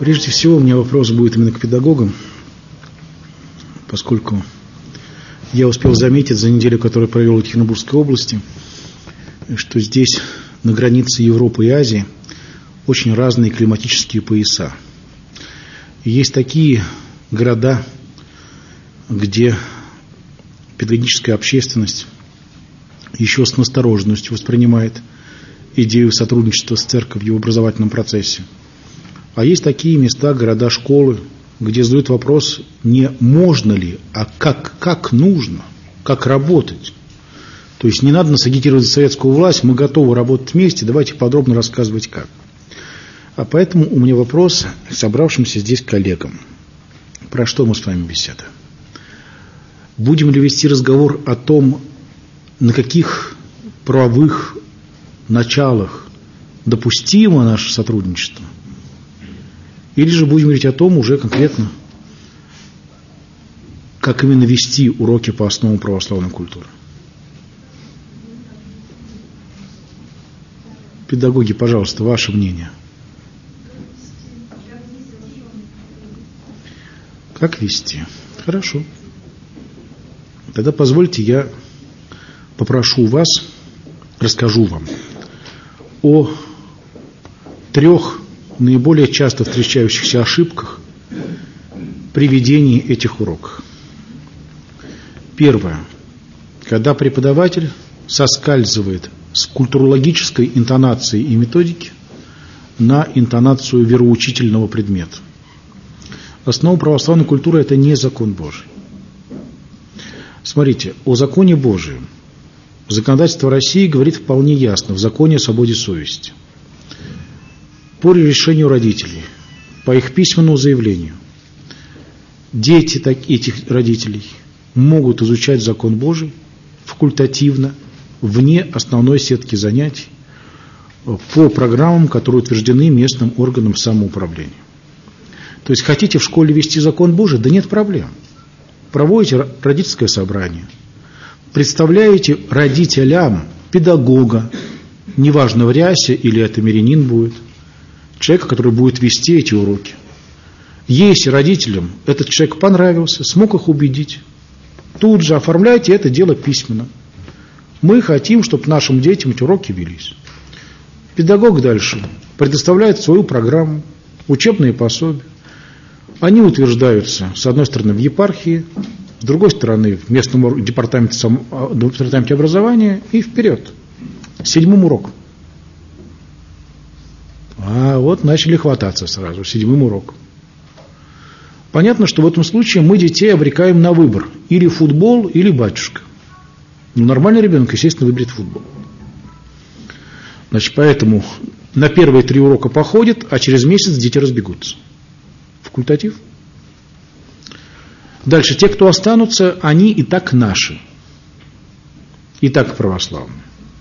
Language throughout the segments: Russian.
Прежде всего, у меня вопрос будет именно к педагогам, поскольку я успел заметить за неделю, которую провел в Екатеринбургской области, что здесь, на границе Европы и Азии, очень разные климатические пояса. И есть такие города, где педагогическая общественность еще с настороженностью воспринимает идею сотрудничества с церковью в образовательном процессе. А есть такие места, города, школы, где задают вопрос не можно ли, а как нужно, как работать. То есть не надо нас агитировать за советскую власть, мы готовы работать вместе, давайте подробно рассказывать как. А поэтому у меня вопрос к собравшимся здесь коллегам. Про что мы с вами беседуем? Будем ли вести разговор о том, на каких правовых началах допустимо наше сотрудничество? Или же будем говорить о том уже конкретно, как именно вести уроки по основам православной культуры? Педагоги, пожалуйста, ваше мнение. Как вести? Хорошо. Тогда позвольте я попрошу вас, расскажу вам о 3 наиболее часто встречающихся ошибках при ведении этих уроков. Первое. Когда преподаватель соскальзывает с культурологической интонации и методики на интонацию вероучительного предмета. Основа православной культуры – это не закон Божий. Смотрите, о законе Божьем законодательство России говорит вполне ясно в законе о свободе совести. По решению родителей, по их письменному заявлению, дети этих родителей могут изучать закон Божий факультативно, вне основной сетки занятий, по программам, которые утверждены местным органом самоуправления. То есть хотите в школе вести закон Божий? Да нет проблем. Проводите родительское собрание, представляете родителям педагога, неважно в рясе или это мирянин будет, человека, который будет вести эти уроки. Если родителям этот человек понравился, смог их убедить, тут же оформляйте это дело письменно. Мы хотим, чтобы нашим детям эти уроки велись. Педагог дальше предоставляет свою программу, учебные пособия. Они утверждаются, с одной стороны, в епархии, с другой стороны, в местном департаменте образования и вперед. 7 урок. А вот начали хвататься сразу, 7 урок. Понятно, что в этом случае мы детей обрекаем на выбор. Или футбол, или батюшка. Но нормальный ребенок, естественно, выберет футбол. Значит, поэтому на первые 3 урока походят, а через месяц дети разбегутся. Факультатив. Дальше, те, кто останутся, они и так наши. И так православные.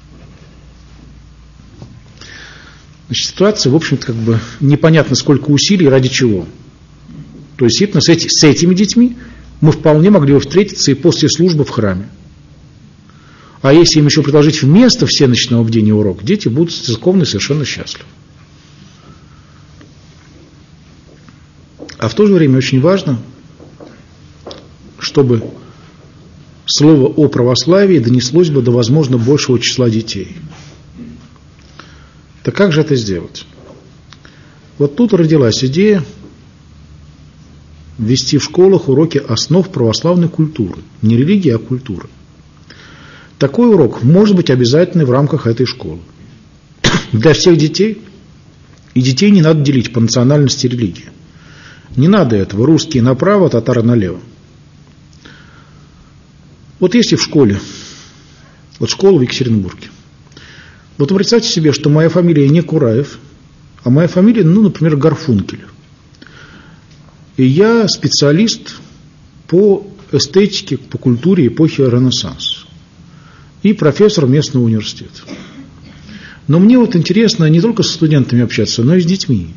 Значит, ситуация, в общем-то, как бы непонятно, сколько усилий, ради чего. То есть, действительно, с этими детьми мы вполне могли бы встретиться и после службы в храме. А если им еще предложить вместо всеночного бдения урок, дети будут церковно совершенно счастливы. А в то же время очень важно, чтобы слово о православии донеслось бы до, возможно, большего числа детей. Так как же это сделать? Вот тут родилась идея ввести в школах уроки основ православной культуры. Не религии, а культуры. Такой урок может быть обязательный в рамках этой школы. Для всех детей. И детей не надо делить по национальности и религии. Не надо этого. Русские направо, татары налево. Вот если в школе, вот школа в Екатеринбурге, вот представьте себе, что моя фамилия не Кураев, а моя фамилия, например, Гарфункель. И я специалист по эстетике, по культуре эпохи Ренессанса. И профессор местного университета. Но мне вот интересно не только со студентами общаться, но и с детьми.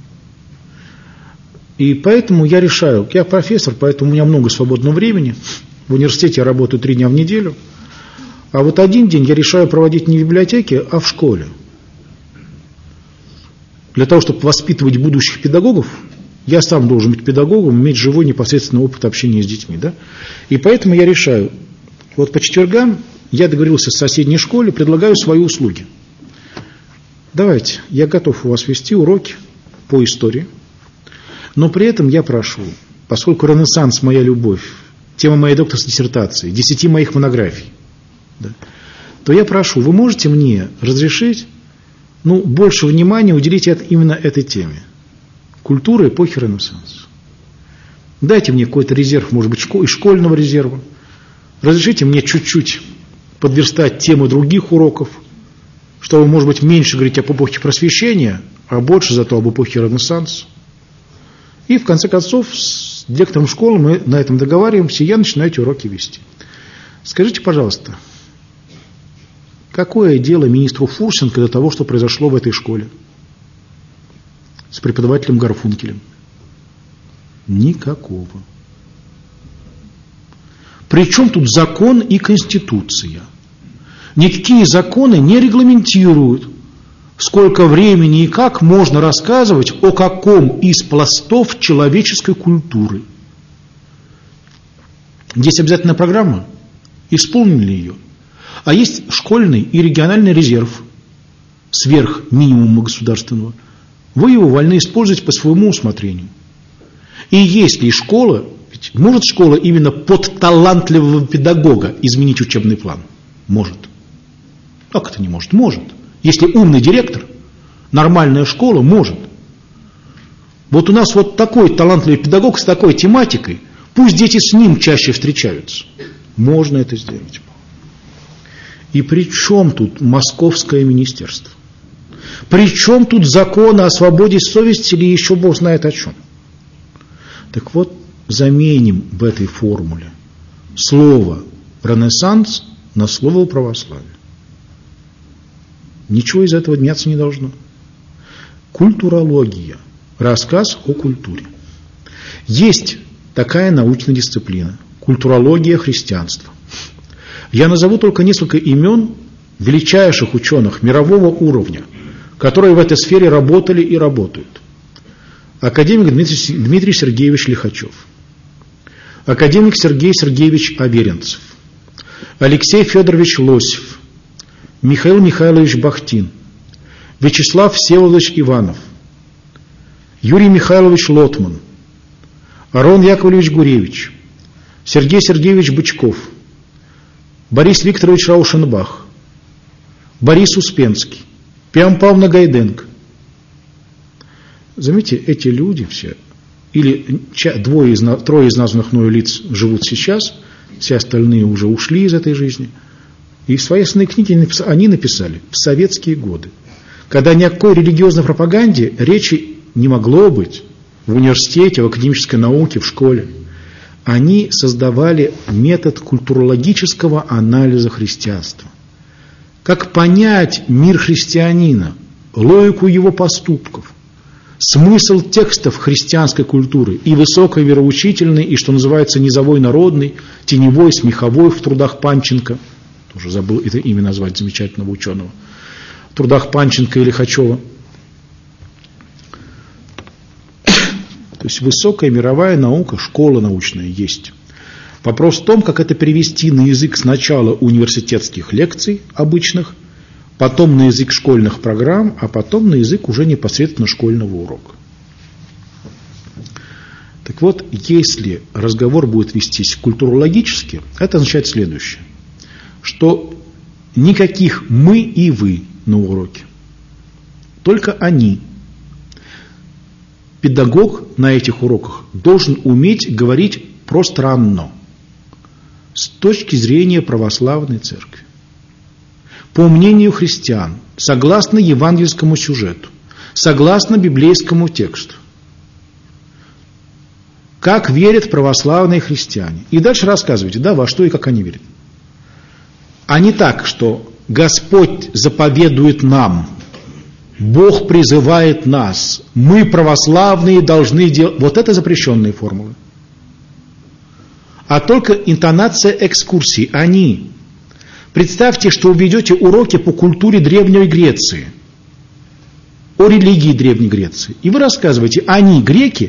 И поэтому я решаю, я профессор, поэтому у меня много свободного времени. В университете я работаю 3 дня в неделю. А вот один день я решаю проводить не в библиотеке, а в школе. Для того, чтобы воспитывать будущих педагогов, Я сам должен быть педагогом, иметь живой непосредственный опыт общения с детьми. Да? И поэтому я решаю, вот по четвергам я договорился с соседней школой, предлагаю свои услуги. Давайте, я готов у вас вести уроки по истории, но при этом я прошу, поскольку Ренессанс – моя любовь, тема моей докторской диссертации, 10 моих монографий, да, то я прошу, вы можете мне разрешить больше внимания уделить именно этой теме. Культура эпохи Ренессанса. Дайте мне какой-то резерв, может быть, из школьного резерва. Разрешите мне чуть-чуть подверстать темы других уроков, чтобы, может быть, меньше говорить об эпохе Просвещения, а больше зато об эпохе Ренессанса. И, в конце концов, с директором школы мы на этом договариваемся, и я начинаю эти уроки вести. Скажите, пожалуйста, какое дело министру Фурсенко до того, что произошло в этой школе с преподавателем Гарфункелем? Никакого. Причем тут закон и конституция? Никакие законы не регламентируют, сколько времени и как можно рассказывать о каком из пластов человеческой культуры. Здесь обязательная программа, исполнили ее. А есть школьный и региональный резерв сверх минимума государственного. Вы его вольны использовать по своему усмотрению. И если школа, ведь может школа именно под талантливого педагога изменить учебный план? Может. Как это не может? Может. Если умный директор, нормальная школа может. Вот у нас вот такой талантливый педагог с такой тематикой, пусть дети с ним чаще встречаются. Можно это сделать. И при чем тут Московское министерство? При чем тут законы о свободе совести или еще Бог знает о чем? Так вот, заменим в этой формуле слово «Ренессанс» на слово «православие». Ничего из этого меняться не должно. Культурология. Рассказ о культуре. Есть такая научная дисциплина – культурология христианства. Я назову только несколько имен величайших ученых мирового уровня, которые в этой сфере работали и работают. Академик Дмитрий Сергеевич Лихачев, академик Сергей Сергеевич Аверинцев, Алексей Федорович Лосев, Михаил Михайлович Бахтин, Вячеслав Всеволодович Иванов, Юрий Михайлович Лотман, Арон Яковлевич Гуревич, Сергей Сергеевич Бычков, Борис Викторович Раушенбах, Борис Успенский, Пиам Павловна Гайденко. Заметьте, эти люди все, или трое из названных мною лиц живут сейчас, все остальные уже ушли из этой жизни. И свои основные книги они написали в советские годы, когда ни о какой религиозной пропаганде речи не могло быть в университете, в академической науке, в школе. Они создавали метод культурологического анализа христианства. Как понять мир христианина, логику его поступков, смысл текстов христианской культуры, и высокой вероучительной, и, что называется, низовой народной, теневой, смеховой в трудах Панченко, тоже забыл это имя назвать замечательного ученого, в трудах Панченко и Лихачева. То есть высокая мировая наука, школа научная есть. Вопрос в том, как это перевести на язык сначала университетских лекций обычных, потом на язык школьных программ, а потом на язык уже непосредственно школьного урока. Так вот, если разговор будет вестись культурологически, это означает следующее, что никаких «мы» и «вы» на уроке, только они. Педагог на этих уроках должен уметь говорить пространно, с точки зрения православной церкви. По мнению христиан, согласно евангельскому сюжету, согласно библейскому тексту, как верят православные христиане. И дальше рассказывайте, да, во что и как они верят. А не так, что Господь заповедует нам, Бог призывает нас, мы, православные, должны делать. Вот это запрещенные формулы. А только интонация экскурсий. Они. Представьте, что вы ведете уроки по культуре Древней Греции, о религии Древней Греции. И вы рассказываете, они, греки,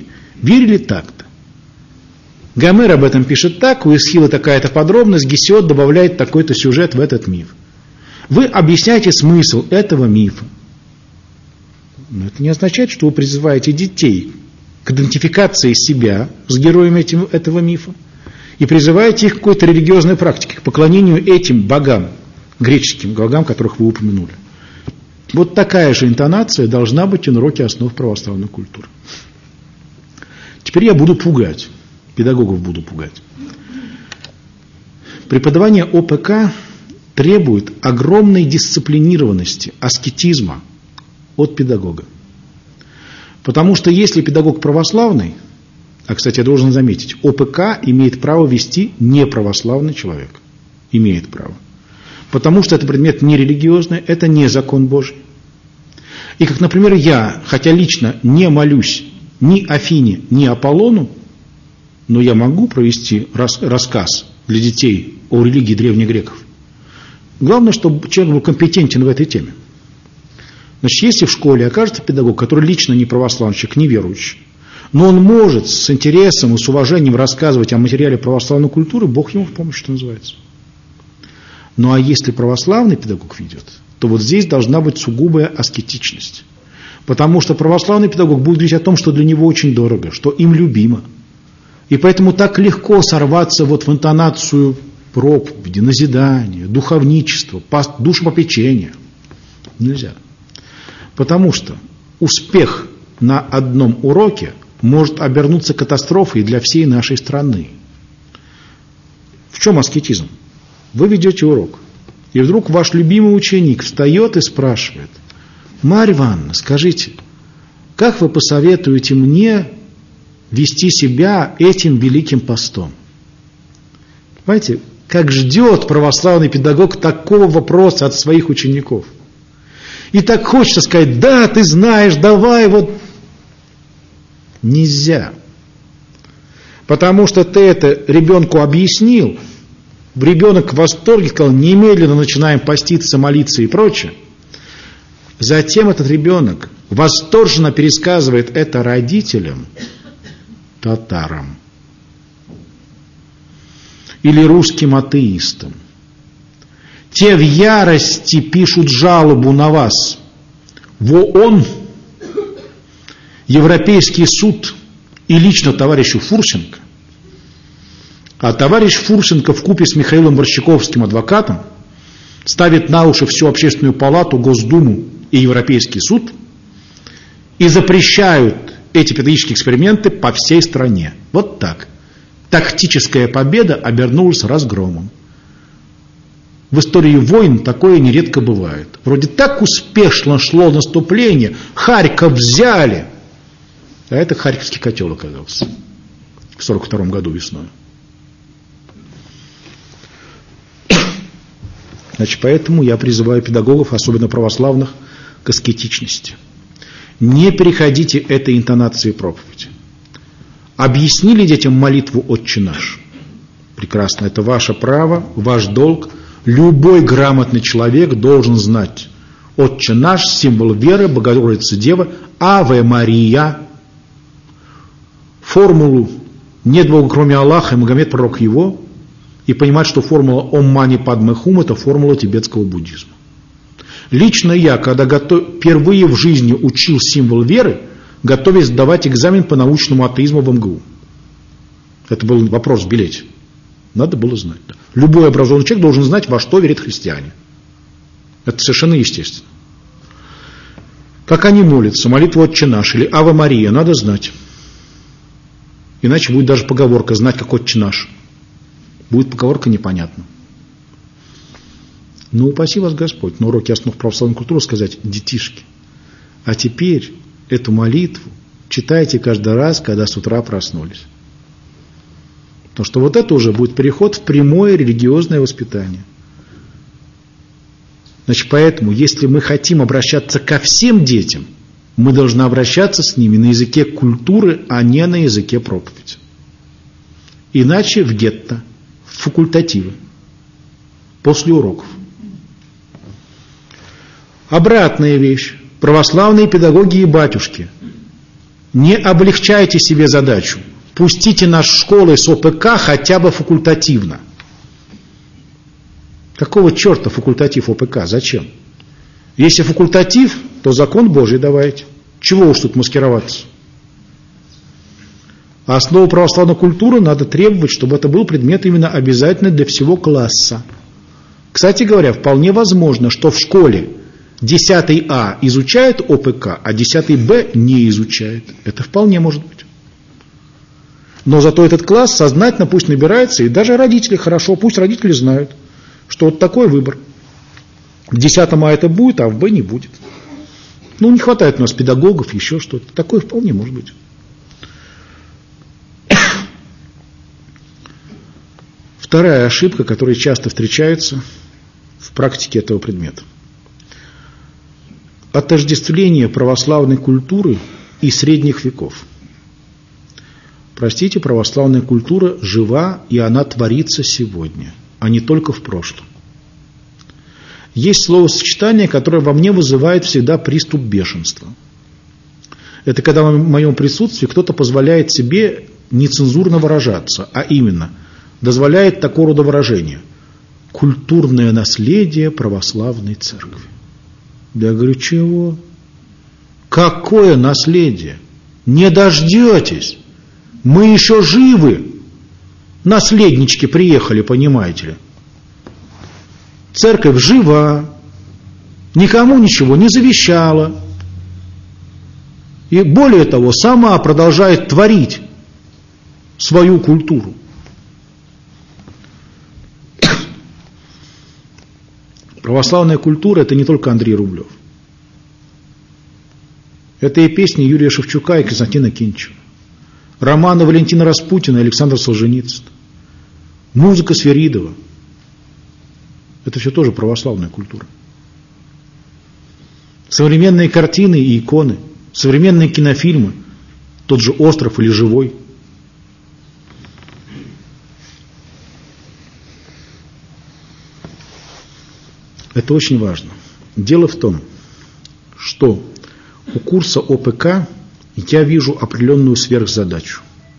Верили так-то. Гомер об этом пишет так, у Эсхила такая-то подробность, Гесиод добавляет такой-то сюжет в этот миф. Вы объясняете смысл этого мифа. Но это не означает, что вы призываете детей к идентификации себя с героями этого мифа и призываете их к какой-то религиозной практике, к поклонению этим богам, греческим богам, которых вы упомянули. Вот такая же интонация должна быть и на уроке основ православной культуры. Теперь я буду пугать, педагогов буду пугать. Преподавание ОПК требует огромной дисциплинированности, аскетизма от педагога. Потому что если педагог православный, а, кстати, я должен заметить, ОПК имеет право вести неправославный человек. Имеет право. Потому что это предмет нерелигиозный, это не закон Божий. И как, например, я, хотя лично не молюсь ни Афине, ни Аполлону, но я могу провести рассказ для детей о религии древних греков. Главное, чтобы человек был компетентен в этой теме. Значит, если в школе окажется педагог, который лично не православный человек, не верующий, но он может с интересом и с уважением рассказывать о материале православной культуры, Бог ему в помощь, что называется. Ну а если православный педагог ведет, то вот здесь должна быть сугубая аскетичность. Потому что православный педагог будет говорить о том, что для него очень дорого, что им любимо. И поэтому так легко сорваться вот в интонацию проповеди, назидания, духовничества, душепопечения. Нельзя. Потому что успех на одном уроке может обернуться катастрофой для всей нашей страны. В чем аскетизм? Вы ведете урок, и вдруг ваш любимый ученик встает и спрашивает: Марья Ивановна, скажите, как вы посоветуете мне вести себя этим великим постом? Понимаете, как ждет православный педагог такого вопроса от своих учеников. И так хочется сказать: да, ты знаешь, давай вот. Нельзя. Потому что ты это ребенку объяснил, ребенок в восторге сказал: немедленно начинаем поститься, молиться и прочее. Затем этот ребенок восторженно пересказывает это родителям, татарам или русским атеистам. Те в ярости пишут жалобу на вас в ООН, Европейский суд и лично товарищу Фурсенко. А товарищ Фурсенко вкупе с Михаилом Борщаковским, адвокатом, ставит на уши всю общественную палату, Госдуму и Европейский суд и запрещают эти педагогические эксперименты по всей стране. Вот так. Тактическая победа обернулась разгромом. В истории войн такое нередко бывает. Вроде так успешно шло наступление, Харьков взяли, а это Харьковский котел оказался в 1942 году весной. Значит, поэтому я призываю педагогов, особенно православных, к аскетичности. Не переходите этой интонации проповеди. Объяснили детям молитву «Отче наш». Прекрасно, это ваше право, ваш долг. Любой грамотный человек должен знать «Отче наш», символ веры, Богородица Дева, Аве Мария, формулу «Нет Бога, кроме Аллаха, и Магомед, пророк его», и понимать, что формула «Ом Мани Падме Хум» – это формула тибетского буддизма. Лично я, когда впервые в жизни учил символ веры, готовясь сдавать экзамен по научному атеизму в МГУ. Это был вопрос в билете. Надо было знать. Да. Любой образованный человек должен знать, во что верят христиане. Это совершенно естественно. Как они молятся, молитву «Отче наш» или «Ава Мария», надо знать. Иначе будет даже поговорка «знать, как Отче наш». Будет поговорка непонятна. Ну, упаси вас Господь на уроке основ православной культуры сказать: детишки, а теперь эту молитву читайте каждый раз, когда с утра проснулись. Потому что вот это уже будет переход в прямое религиозное воспитание. Значит, поэтому, если мы хотим обращаться ко всем детям, мы должны обращаться с ними на языке культуры, а не на языке проповеди. Иначе в гетто, в факультативы, после уроков. Обратная вещь. Православные педагоги и батюшки. Не облегчайте себе задачу. Пустите нас в школы с ОПК хотя бы факультативно. Какого черта факультатив ОПК? Зачем? Если факультатив, то закон Божий давайте. Чего уж тут маскироваться? А основу православной культуры надо требовать, чтобы это был предмет именно обязательный для всего класса. Кстати говоря, вполне возможно, что в школе 10 А изучает ОПК, а 10 Б не изучает. Это вполне может быть. Но зато этот класс сознательно пусть набирается, и даже родители хорошо, пусть родители знают, что вот такой выбор. В 10 А это будет, а в Б не будет. Ну, не хватает у нас педагогов, еще что-то. Такое вполне может быть. Вторая ошибка, которая часто встречается в практике этого предмета. Отождествление православной культуры и средних веков. Простите, православная культура жива, и она творится сегодня, а не только в прошлом. Есть словосочетание, которое во мне вызывает всегда приступ бешенства. Это когда в моем присутствии кто-то позволяет себе нецензурно выражаться, а именно дозволяет такого рода выражение: культурное наследие православной церкви. Я говорю, чего? Какое наследие? Не дождетесь. Мы еще живы. Наследнички приехали, понимаете ли. Церковь жива, никому ничего не завещала. И более того, сама продолжает творить свою культуру. Православная культура – это не только Андрей Рублев. Это и песни Юрия Шевчука и Константина Кинчева, романы Валентина Распутина и Александра Солженицына, музыка Свиридова. Это все тоже православная культура. Современные картины и иконы, современные кинофильмы, тот же «Остров» или «Живой». Это очень важно. Дело в том, что у курса ОПК я вижу определенную сверхзадачу.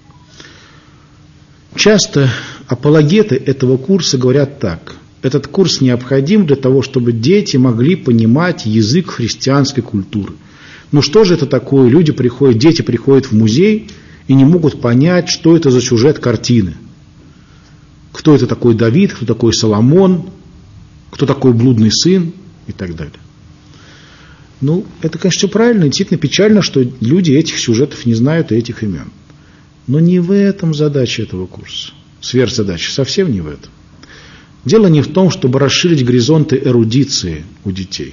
Часто апологеты этого курса говорят так: этот курс необходим для того, чтобы дети могли понимать язык христианской культуры. Ну что же это такое? Дети приходят в музей и не могут понять, что это за сюжет картины. Кто это такой Давид, кто такой Соломон, кто такой блудный сын и так далее. Ну, это, конечно, все правильно, и действительно печально, что люди этих сюжетов не знают и этих имен. Но не в этом задача этого курса. Сверхзадача совсем не в этом. Дело не в том, чтобы расширить горизонты эрудиции у детей.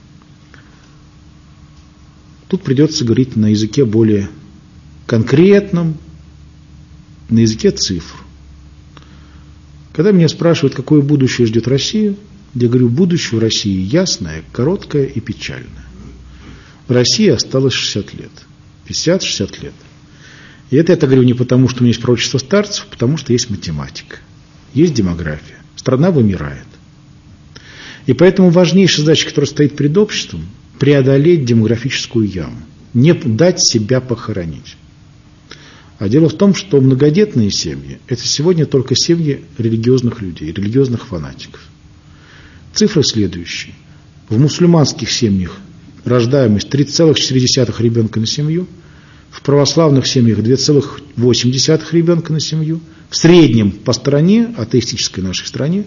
Тут придется говорить на языке более конкретном, на языке цифр. Когда меня спрашивают, какое будущее ждет Россию, я говорю, будущее в России ясное, короткое и печальное. В России осталось 60 лет, 50-60 лет. И это я говорю не потому, что у меня есть пророчество старцев, потому что есть математика, есть демография. Страна вымирает. И поэтому важнейшая задача, которая стоит перед обществом, преодолеть демографическую яму, не дать себя похоронить. А дело в том, что многодетные семьи – это сегодня только семьи религиозных людей, религиозных фанатиков. Цифры следующие. В мусульманских семьях рождаемость 3,4 ребенка на семью, в православных семьях 2,8 ребенка на семью, в среднем по стране, атеистической нашей стране,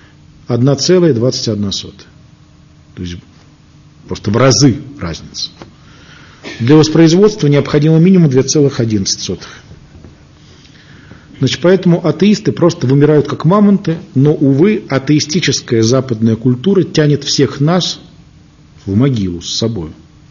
1,21. То есть просто в разы разница. Для воспроизводства необходимо минимум 2,11. Значит, поэтому атеисты просто вымирают как мамонты, но, увы, атеистическая западная культура тянет всех нас в могилу с собой.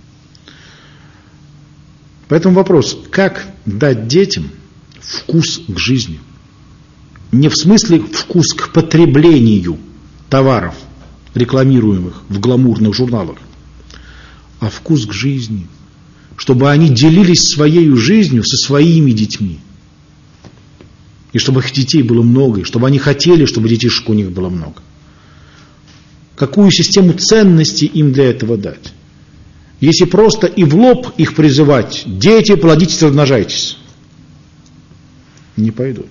Поэтому вопрос, как дать детям вкус к жизни? Не в смысле вкус к потреблению товаров, рекламируемых в гламурных журналах, а вкус к жизни, чтобы они делились своей жизнью со своими детьми. И чтобы их детей было много, и чтобы они хотели, чтобы детишек у них было много. Какую систему ценностей им для этого дать? если просто и в лоб их призывать: дети, плодитесь, размножайтесь, не пойдут.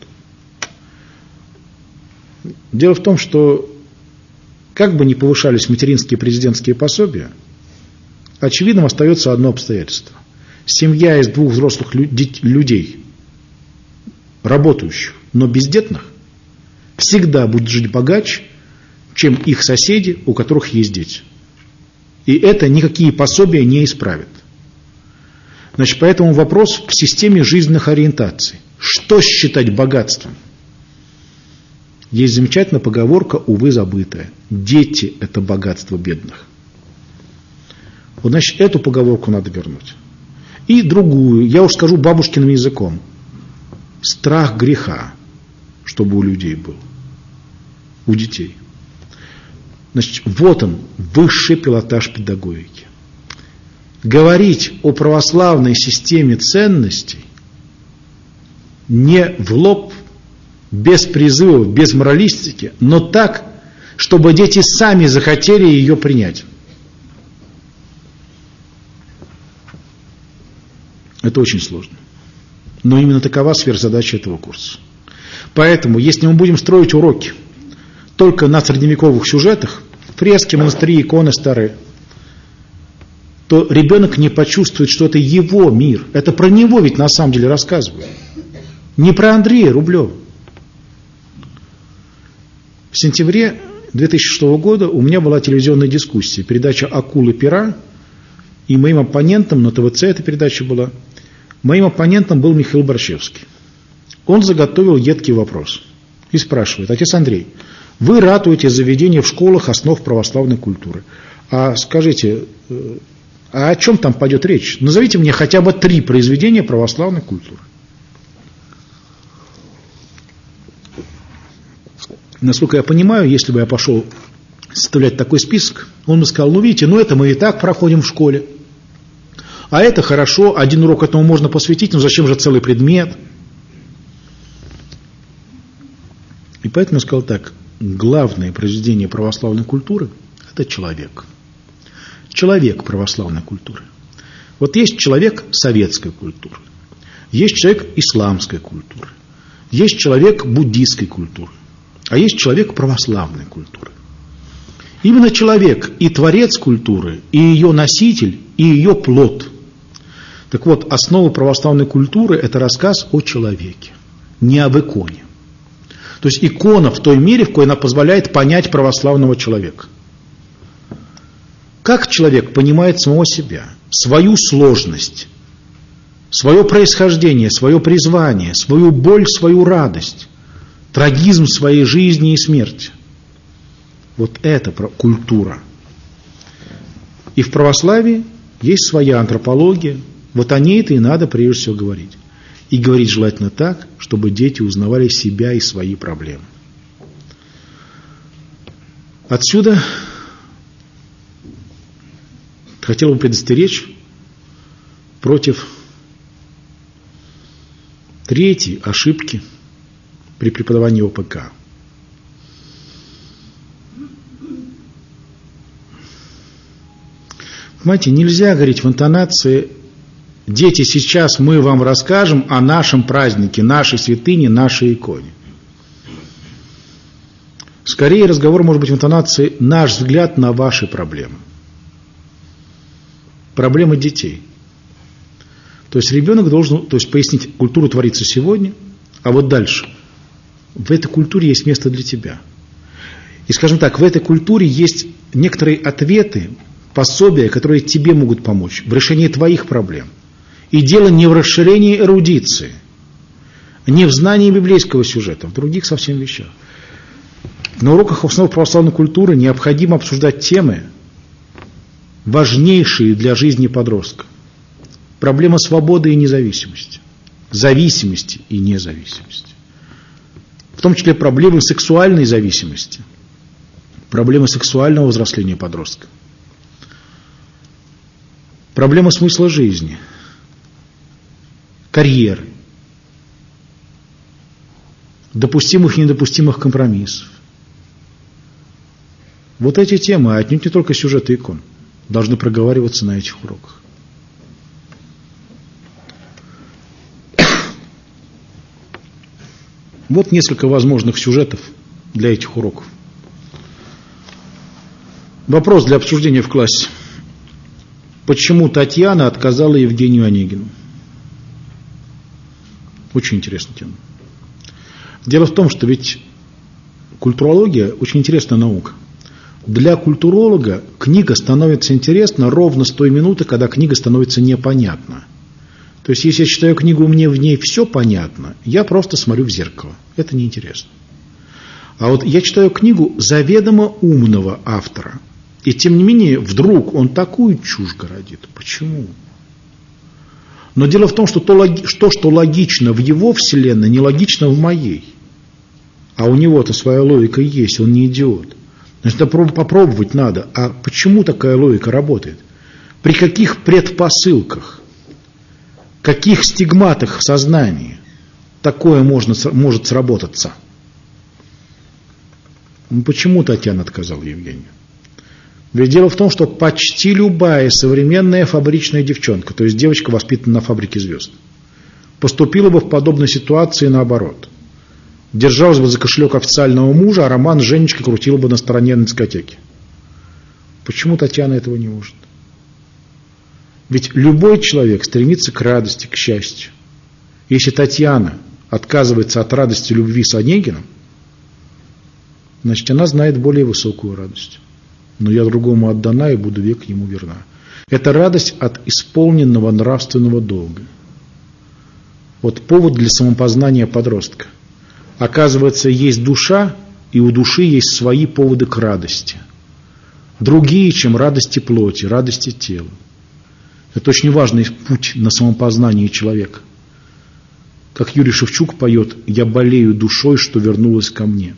Дело в том, что как бы ни повышались материнские и президентские пособия, очевидным остается одно обстоятельство. Семья из 2 взрослых людей, работающих, но бездетных, всегда будет жить богаче, чем их соседи, у которых есть дети. И это никакие пособия не исправят. Значит, поэтому вопрос в системе жизненных ориентаций. Что считать богатством? Есть замечательная поговорка, увы, забытая. Дети – это богатство бедных. Вот, значит, эту поговорку надо вернуть. И другую, я уж скажу бабушкиным языком. Страх греха, чтобы у людей был. У детей. Значит, вот он, высший пилотаж педагогики. Говорить о православной системе ценностей не в лоб, без призывов, без моралистики, но так, чтобы дети сами захотели ее принять. Это очень сложно. Но именно такова сверхзадача этого курса. Поэтому, если мы будем строить уроки только на средневековых сюжетах, фрески, монастыри, иконы старые, то ребенок не почувствует, что это его мир. Это про него ведь на самом деле рассказывают. Не про Андрея Рублева. В сентябре 2006 года у меня была телевизионная дискуссия, передача «Акулы пера», и моим оппонентом, на ТВЦ эта передача была, моим оппонентом был Михаил Борщевский. Он заготовил едкий вопрос и спрашивает: отец Андрей, вы ратуете за введение в школах основ православной культуры. А скажите, а о чем там пойдет речь? Назовите мне хотя бы 3 произведения православной культуры. Насколько я понимаю, если бы я пошел составлять такой список, он бы сказал: ну видите, это мы и так проходим в школе. А это хорошо, 1 урок этому можно посвятить, но зачем же целый предмет? И поэтому я сказал так: главное произведение православной культуры – это человек. Человек православной культуры. Вот есть человек советской культуры, есть человек исламской культуры, есть человек буддийской культуры, а есть человек православной культуры. Именно человек и творец культуры, и ее носитель, и ее плод. Так вот, основа православной культуры – это рассказ о человеке, не об иконе. То есть икона в той мере, в которой она позволяет понять православного человека. Как человек понимает самого себя, свою сложность, свое происхождение, свое призвание, свою боль, свою радость, трагизм своей жизни и смерти. Вот это культура. И в православии есть своя антропология. Вот о ней-то и надо прежде всего говорить. И говорить желательно так, чтобы дети узнавали себя и свои проблемы. Отсюда хотел бы предостеречь против 3-й ошибки при преподавании ОПК. Понимаете, нельзя говорить в интонации: дети, сейчас мы вам расскажем о нашем празднике, нашей святыне, нашей иконе. Скорее разговор может быть в интонации: наш взгляд на ваши проблемы. Проблемы детей. То есть ребенок должен пояснить: культура творится сегодня, а вот дальше. В этой культуре есть место для тебя. И, скажем так, в этой культуре есть некоторые ответы, пособия, которые тебе могут помочь в решении твоих проблем. И дело не в расширении эрудиции, не в знании библейского сюжета, в других совсем вещах. На уроках основ православной культуры необходимо обсуждать темы, важнейшие для жизни подростка. Проблема свободы и независимости, зависимости и независимости. В том числе проблемы сексуальной зависимости, проблемы сексуального взросления подростка, проблема смысла жизни, карьеры, допустимых и недопустимых компромиссов. Вот эти темы, а отнюдь не только сюжеты икон. должны проговариваться на этих уроках. Вот несколько возможных сюжетов для этих уроков. Вопрос для обсуждения в классе. Почему Татьяна отказала Евгению Онегину? Очень интересная тема. Дело в том, что ведь культурология очень интересная наука. Для культуролога книга становится интересна ровно с той минуты, когда книга становится непонятна. То есть, если я читаю книгу, мне в ней все понятно, я просто смотрю в зеркало. Это неинтересно. А вот я читаю книгу заведомо умного автора, и тем не менее, вдруг он такую чушь городит. Почему? Но дело в том, что что логично в его вселенной, не логично в моей. А у него-то своя логика есть, он не идиот. Значит, попробовать надо. А почему такая логика работает? При каких предпосылках? Каких стигматах в сознании такое может сработаться? Почему Татьяна отказала Евгению? Ведь дело в том, что почти любая современная фабричная девчонка, то есть девочка, воспитанная на фабрике звезд, поступила бы в подобной ситуации наоборот. Держалась бы за кошелек официального мужа, а роман с Женечкой крутила бы на стороне на дискотеке. Почему Татьяна этого не может? Ведь любой человек стремится к радости, к счастью. Если Татьяна отказывается от радости любви с Онегиным, значит, она знает более высокую радость. Но я другому отдана и буду век ему верна. Это радость от исполненного нравственного долга. Вот повод для самопознания подростка. Оказывается, есть душа, и у души есть свои поводы к радости. Другие, чем радости плоти, радости тела. Это очень важный путь на самопознание человека. Как Юрий Шевчук поет: «Я болею душой, что вернулась ко мне».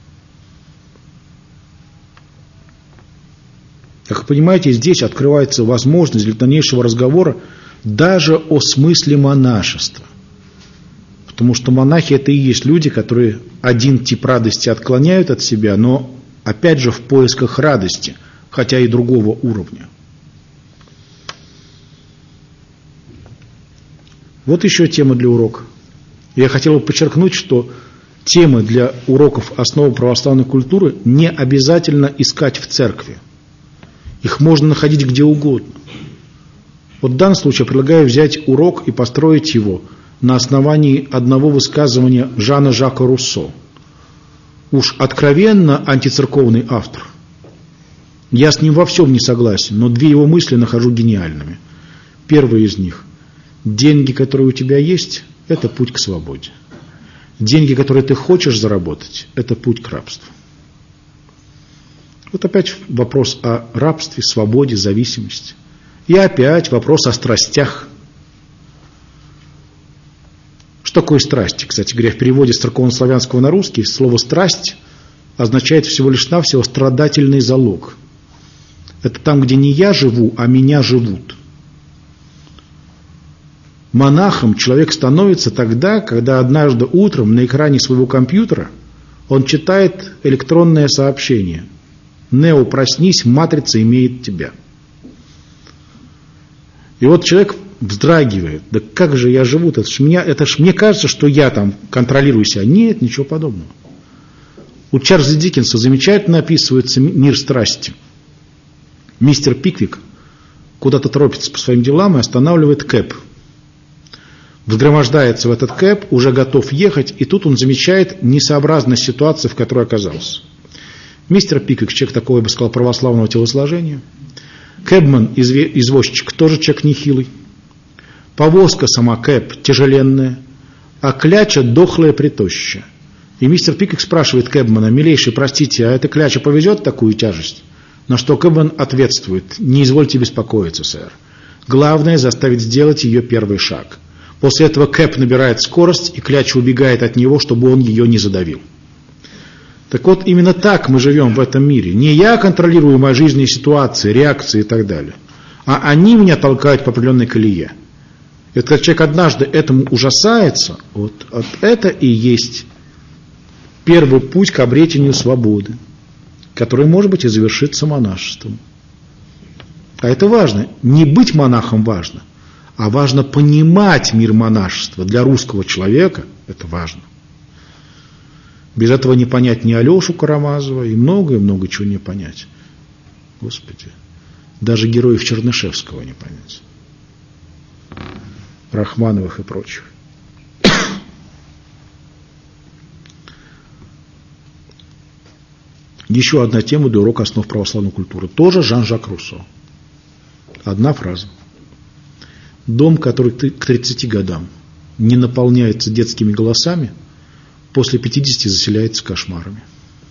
Как вы понимаете, здесь открывается возможность для дальнейшего разговора даже о смысле монашества. Потому что монахи — это и есть люди, которые один тип радости отклоняют от себя, но опять же в поисках радости, хотя и другого уровня. Вот еще тема для урока. Я хотел бы подчеркнуть, что темы для уроков основы православной культуры не обязательно искать в церкви. Их можно находить где угодно. Вот в данном случае я предлагаю взять урок и построить его на основании одного высказывания Жана Жака Руссо. Уж откровенно антицерковный автор. Я с ним во всем не согласен, но две его мысли нахожу гениальными. Первая из них: деньги, которые у тебя есть, это путь к свободе. Деньги, которые ты хочешь заработать, это путь к рабству. Вот опять вопрос о рабстве, свободе, зависимости. И опять вопрос о страстях. Что такое страсти? Кстати говоря, в переводе с церковнославянского на русский слово «страсть» означает всего лишь навсего страдательный залог. Это там, где не я живу, а меня живут. Монахом человек становится тогда, когда однажды утром на экране своего компьютера он читает электронное сообщение: «Нео, проснись, матрица имеет тебя». И вот человек вздрагивает: да как же я живу? Это ж мне кажется, что я там контролирую себя. Нет, ничего подобного. У Чарльза Диккенса замечательно описывается мир страсти. Мистер Пиквик куда-то торопится по своим делам и останавливает кэб. Взгромождается в этот кэб, уже готов ехать, и тут он замечает несообразность ситуации, в которой оказался. Мистер Пиквик, человек такого, я бы сказал, православного телосложения. Кэбман, извозчик, тоже человек нехилый. Повозка сама кэб тяжеленная, а кляча дохлая притощая. И мистер Пиквик спрашивает кэбмана: «Милейший, простите, а эта кляча повезет такую тяжесть?» На что кэбман ответствует: «Не извольте беспокоиться, сэр. Главное заставить сделать ее первый шаг». После этого кэб набирает скорость, и кляча убегает от него, чтобы он ее не задавил. Так вот, именно так мы живем в этом мире. Не я контролирую мои жизненные ситуации, реакции и так далее, а они меня толкают по определенной колее. И вот когда человек однажды этому ужасается, вот это и есть первый путь к обретению свободы, который, может быть, и завершится монашеством. А это важно. Не быть монахом важно, а важно понимать мир монашества. Для русского человека это важно. Без этого не понять ни Алешу Карамазова и много чего не понять. Господи, даже героев Чернышевского не понять. Рахмановых и прочих. Еще одна тема для урока основ православной культуры. Тоже Жан-Жак Руссо. Одна фраза. Дом, который к 30 годам не наполняется детскими голосами, после 50 заселяется кошмарами.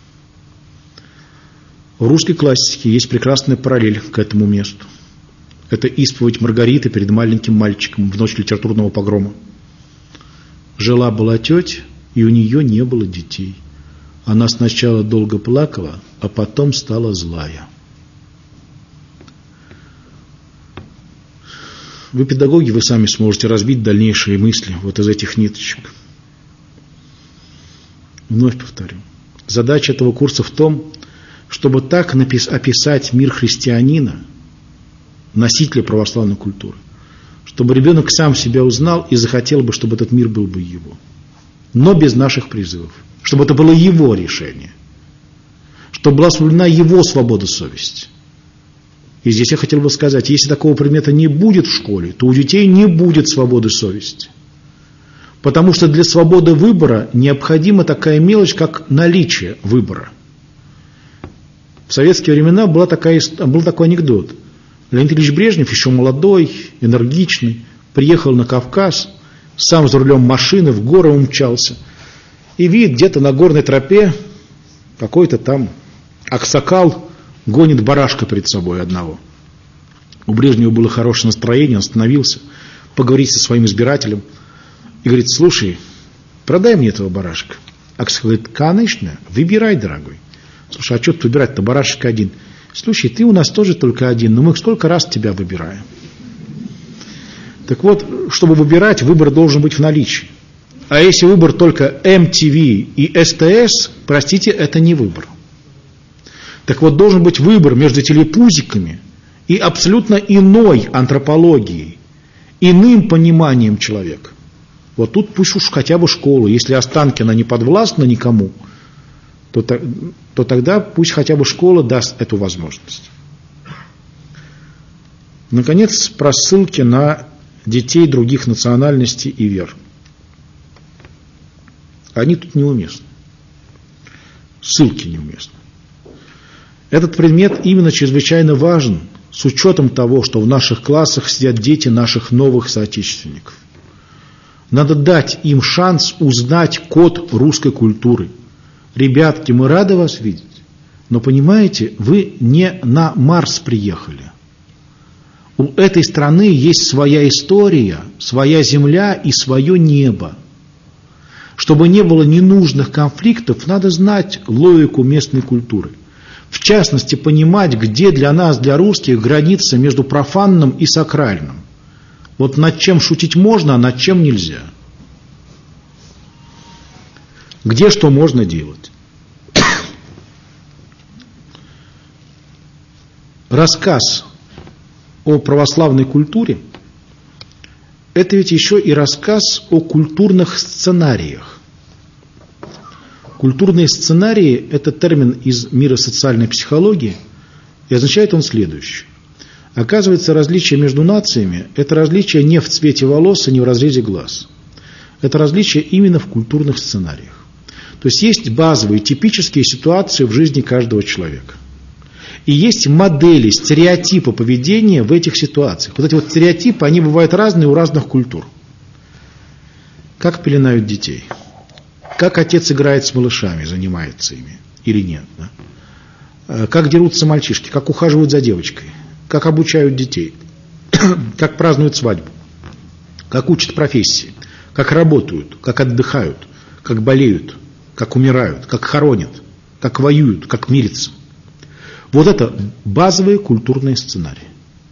В русской классике есть прекрасная параллель к этому месту. Это исповедь Маргариты перед маленьким мальчиком в ночь литературного погрома. Жила-была тетя, и у нее не было детей. Она сначала долго плакала, а потом стала злая. Вы, педагоги, вы сами сможете разбить дальнейшие мысли вот из этих ниточек. Вновь повторю. Задача этого курса в том, чтобы так описать мир христианина, носителя православной культуры, чтобы ребенок сам себя узнал и захотел бы, чтобы этот мир был бы его. Но без наших призывов. Чтобы это было его решение. Чтобы была соблюдена его свобода совести. И здесь я хотел бы сказать, если такого предмета не будет в школе, то у детей не будет свободы совести. Потому что для свободы выбора необходима такая мелочь, как наличие выбора. В советские времена был такой анекдот. Леонид Ильич Брежнев, еще молодой, энергичный, приехал на Кавказ, сам за рулем машины в горы умчался. И видит, где-то на горной тропе какой-то там аксакал гонит барашка перед собой одного. У Брежнева было хорошее настроение, он остановился, поговорить со своим избирателем и говорит: слушай, продай мне этого барашка. Аксакал говорит: конечно, выбирай, дорогой. Слушай, а что тут выбирать-то, барашек один? Слушай, ты у нас тоже только один, но мы сколько раз тебя выбираем. Так вот, чтобы выбирать, выбор должен быть в наличии. А если выбор только MTV и СТС, простите, это не выбор. Так вот, должен быть выбор между телепузиками и абсолютно иной антропологией, иным пониманием человека. Вот тут пусть уж хотя бы школа, если Останкино не подвластна никому, то тогда пусть хотя бы школа даст эту возможность. Наконец, про ссылки на детей других национальностей и вер. Они тут неуместны. Ссылки неуместны. Этот предмет именно чрезвычайно важен с учетом того, что в наших классах сидят дети наших новых соотечественников. Надо дать им шанс узнать код русской культуры. Ребятки, мы рады вас видеть, но понимаете, вы не на Марс приехали. У этой страны есть своя история, своя земля и свое небо. Чтобы не было ненужных конфликтов, надо знать логику местной культуры. В частности, понимать, где для нас, для русских, граница между профанным и сакральным. Вот над чем шутить можно, а над чем нельзя. Где что можно делать. Рассказ о православной культуре – это ведь еще и рассказ о культурных сценариях. Культурные сценарии – это термин из мира социальной психологии, и означает он следующее. Оказывается, различие между нациями – это различие не в цвете волос и не в разрезе глаз. Это различие именно в культурных сценариях. То есть есть базовые, типические ситуации в жизни каждого человека. И есть модели, стереотипы поведения в этих ситуациях. Вот эти вот стереотипы, они бывают разные у разных культур. Как пеленают детей? Как отец играет с малышами, занимается ими или нет? Да? Как дерутся мальчишки? Как ухаживают за девочкой? Как обучают детей? Как празднуют свадьбу? Как учат профессии? Как работают? Как отдыхают? Как болеют? Как умирают? Как хоронят? Как воюют? Как мирятся? Вот это базовые культурные сценарии.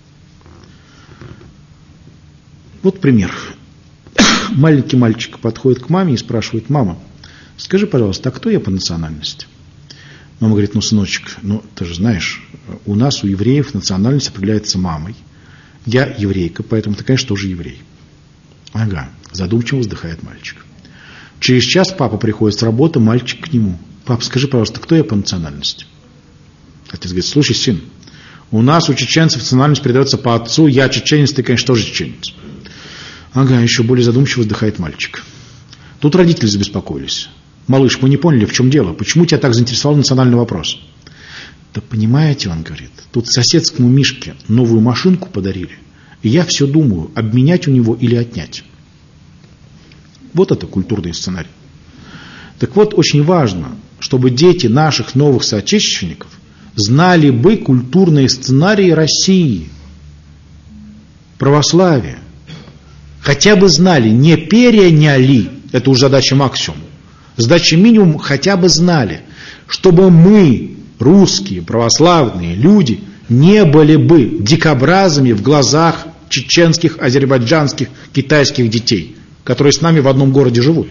Вот пример. Маленький мальчик подходит к маме и спрашивает: мама, скажи, пожалуйста, а кто я по национальности? Мама говорит, ну, сыночек, ну, ты же знаешь, у нас, у евреев, национальность определяется мамой. Я еврейка, поэтому ты, конечно, тоже еврей. Ага, задумчиво вздыхает мальчик. Через час папа приходит с работы, мальчик к нему. Папа, скажи, пожалуйста, кто я по национальности? Отец говорит, слушай, сын, у нас у чеченцев национальность передается по отцу, я чеченец, ты, конечно, тоже чеченец. Ага, еще более задумчиво вздыхает мальчик. Тут родители забеспокоились. Малыш, мы не поняли, в чем дело, почему тебя так заинтересовал национальный вопрос? Да понимаете, он говорит, тут соседскому Мишке новую машинку подарили, и я все думаю, обменять у него или отнять. Вот это культурный сценарий. Так вот, очень важно, чтобы дети наших новых соотечественников знали бы культурные сценарии России, православия. Хотя бы знали, не переняли, это уже задача максимум, задача минимум, хотя бы знали, чтобы мы, русские, православные люди, не были бы дикобразами в глазах чеченских, азербайджанских, китайских детей, которые с нами в одном городе живут.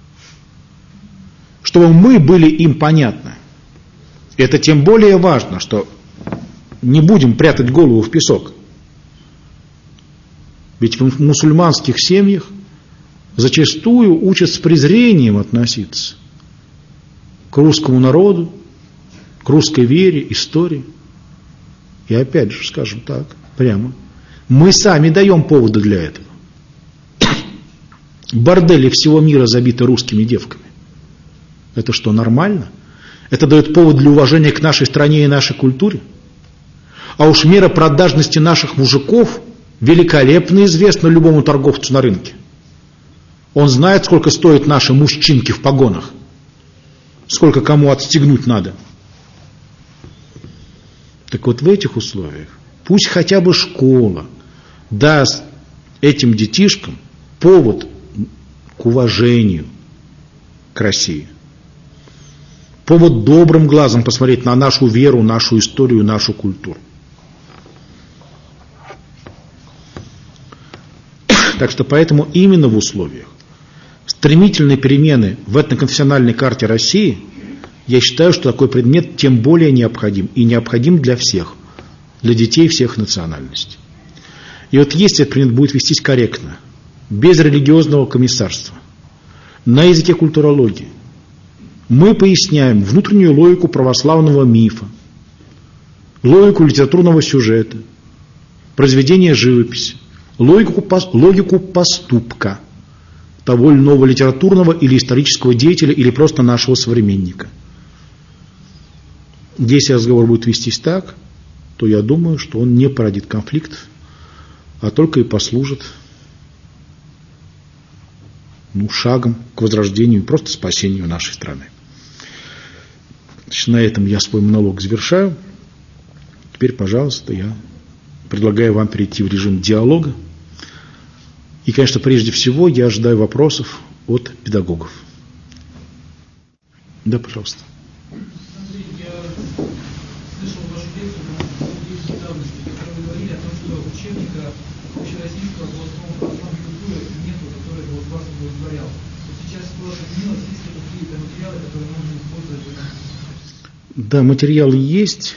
Чтобы мы были им понятны. Это тем более важно, что не будем прятать голову в песок. Ведь в мусульманских семьях зачастую учат с презрением относиться к русскому народу, к русской вере, истории. И опять же, скажем так, прямо, мы сами даем поводы для этого. Бордели всего мира забиты русскими девками. Это что, нормально? Это дает повод для уважения к нашей стране и нашей культуре? А уж мера продажности наших мужиков великолепно известна любому торговцу на рынке. Он знает, сколько стоят наши мужчинки в погонах. Сколько кому отстегнуть надо. Так вот в этих условиях пусть хотя бы школа даст этим детишкам повод к уважению к России. Повод добрым глазом посмотреть на нашу веру, нашу историю, нашу культуру. Так что поэтому именно в условиях стремительной перемены в этноконфессиональной карте России я считаю, что такой предмет тем более необходим. И необходим для всех, для детей всех национальностей. И вот если этот предмет будет вестись корректно, без религиозного комиссарства, на языке культурологии, мы поясняем внутреннюю логику православного мифа, логику литературного сюжета, произведения живописи, логику поступка того или иного литературного или исторического деятеля, или просто нашего современника. Если разговор будет вестись так, то я думаю, что он не породит конфликт, а только и послужит шагом к возрождению и просто спасению нашей страны. Значит, на этом я свой монолог завершаю. Теперь, пожалуйста, я предлагаю вам перейти в режим диалога. И, конечно, прежде всего я ожидаю вопросов от педагогов. Да, пожалуйста. Андрей, я слышал вашу лекцию про 10 давности, когда вы говорили о том, что учебника общероссийского областного православной культуры нету, который бы вас удовлетворял. Вот сейчас ситуация изменилась, есть ли какие-то материалы, которые можно использовать в этом? Да, материалы есть.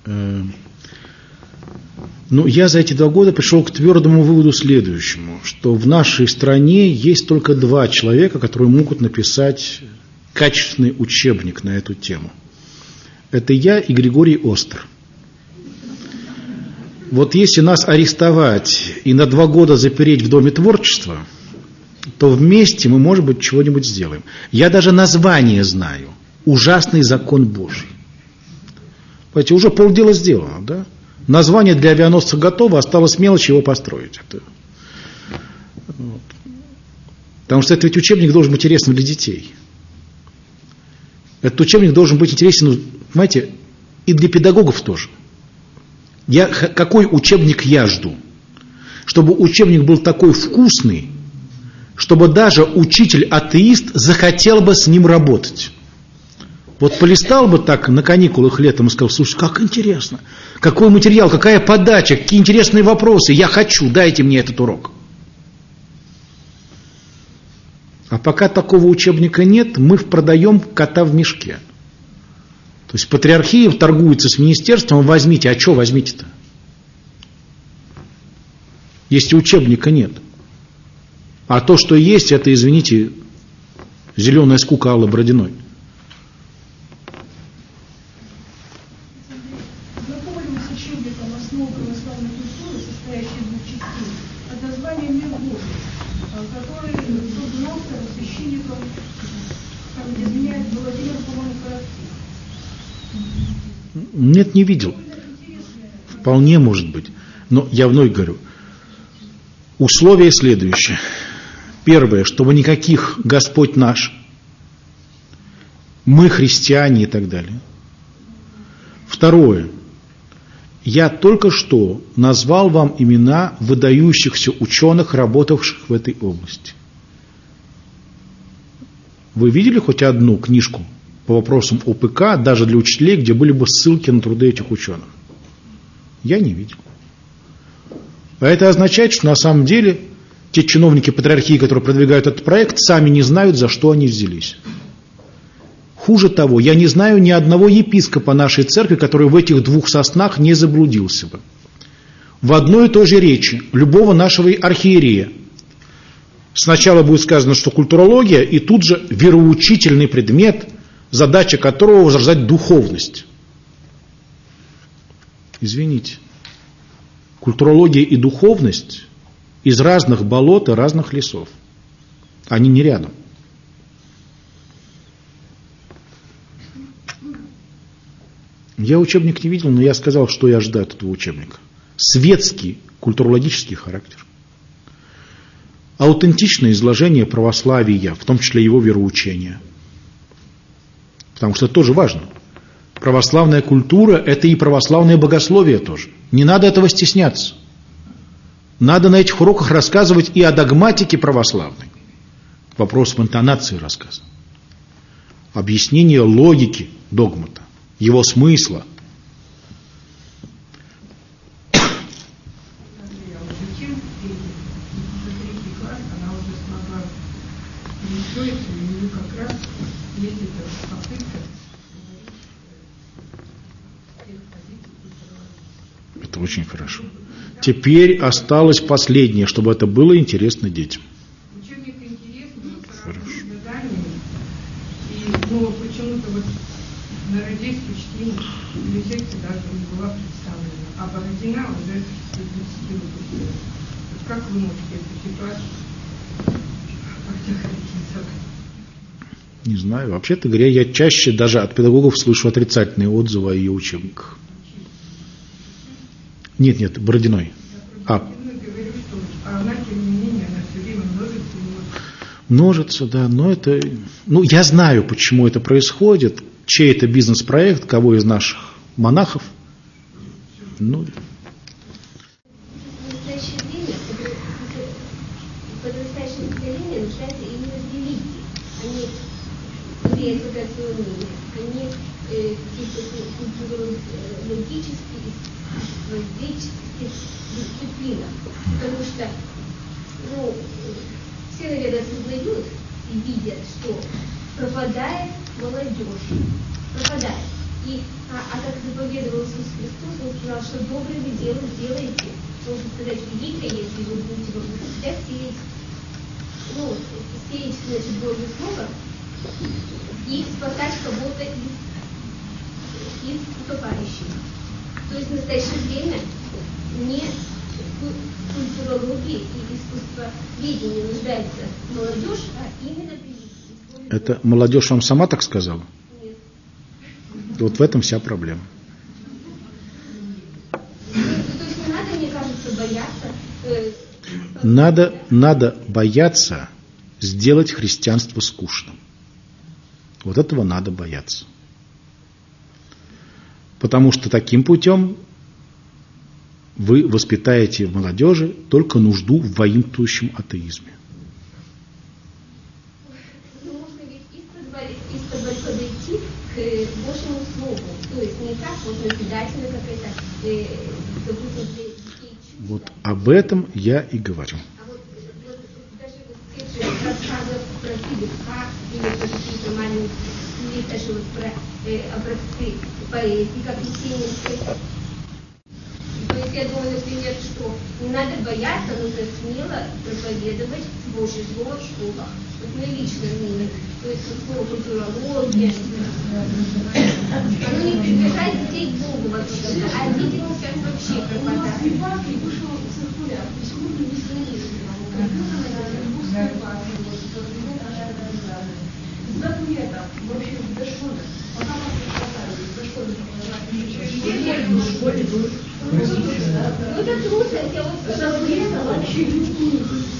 Но я за эти 2 года пришел к твердому выводу следующему, что в нашей стране есть только 2 человека, которые могут написать качественный учебник на эту тему. Это я и Григорий Остр. Вот если нас арестовать и на 2 года запереть в Доме творчества, то вместе мы, может быть, чего-нибудь сделаем. Я даже название знаю. «Ужасный закон Божий». Понимаете, уже полдела сделано, да? Название для авианосца готово, осталось мелочь его построить. Вот. Потому что этот ведь учебник должен быть интересным для детей. Этот учебник должен быть интересен, понимаете, и для педагогов тоже. Какой учебник я жду? Чтобы учебник был такой вкусный, чтобы даже учитель-атеист захотел бы с ним работать. Вот полистал бы так на каникулах летом и сказал: слушай, как интересно, какой материал, какая подача, какие интересные вопросы, я хочу, дайте мне этот урок. А пока такого учебника нет, мы продаем кота в мешке. То есть патриархия торгуется с министерством, возьмите, а что возьмите-то? Если учебника нет. А то, что есть, это, извините, зеленая скука Аллы Бородиной. Знакомились с учебником «Основы православной культуры», состоящей из двух частей, под названием «Мир Божий», который создан автором, священником, там, где изменяет Владимир, по-моему, Коробцов. Нет, не видел. Вполне может быть. Но я вновь говорю, условие следующее. Первое, чтобы никаких Господь наш, мы христиане и так далее. Второе. Я только что назвал вам имена выдающихся ученых, работавших в этой области. Вы видели хоть одну книжку по вопросам ОПК, даже для учителей, где были бы ссылки на труды этих ученых? Я не видел. А это означает, что на самом деле те чиновники патриархии, которые продвигают этот проект, сами не знают, за что они взялись. Хуже того, я не знаю ни одного епископа нашей церкви, который в этих двух соснах не заблудился бы. В одной и той же речи любого нашего архиерея сначала будет сказано, что культурология, и тут же вероучительный предмет, задача которого возрождать духовность. Извините. Культурология и духовность из разных болот и разных лесов. Они не рядом. Я учебник не видел, но я сказал, что я ожидаю от этого учебника. Светский, культурологический характер. Аутентичное изложение православия, в том числе его вероучения. Потому что это тоже важно. Православная культура – это и православное богословие тоже. Не надо этого стесняться. Надо на этих уроках рассказывать и о догматике православной. Вопрос интонации рассказа. Объяснение логики догмата, его смысла. Это очень хорошо. Теперь осталось последнее, чтобы это было интересно детям. Учебник интересный, но с разными заданиями. Но почему-то вот на радийскую чтение или секции даже не была представлена. А Бородина уже с 20 выпусков. Вот как вы можете эту ситуацию охарактеризовать? Не знаю. Вообще-то говоря, я чаще даже от педагогов слышу отрицательные отзывы о ее учебниках. Нет, Бородиной. Говорю, что она, тем не менее, она все время множится. Множится, да, но это... я знаю, почему это происходит, чей это бизнес-проект, кого из наших монахов. В настоящее время подрастающее поколение нуждается именно в религии, а не в экзотационных, а не каких-то культурологических, воздействующих дисциплинах. Потому что, все, наверное, сознают и видят, что пропадает молодежь. Пропадает. А как заповедовал Иисус Христос, Он сказал, что добрые дело делаете. Можно сказать, великое, если вы будете во всех сеять, значит, Божье Слово и спасать кого-то из утопающих. То есть в настоящее время не в культурологии и искусствоведении нуждается молодежь, а именно в религии. Это молодежь вам сама так сказала? Нет. Вот в этом вся проблема. То есть не надо, мне кажется, бояться. Надо бояться сделать христианство скучным. Вот этого надо бояться. Потому что таким путем вы воспитаете в молодежи только нужду в воинствующем атеизме. Можно ведь из-под подойти к Божьему Слову. То есть не так вот назидательно, как это, допустим, для детей. Вот об этом я и говорю. А вот даже в рассказах про стишка или про какие-то маленькие, или даже вот про образцы поэзии, как Есенинской. То есть я думаю, например, что не надо бояться, нужно смело проповедовать Божье Слово в школах. Вот мы лично мимо. То есть слово культурология. Оно не приближает детей к Богу вообще, а дети сейчас вообще пропадают. Вышел циркуляр, почему не запрета вообще до школы. Пока нас до школы Ну это трудно, я вот запрета вообще никакие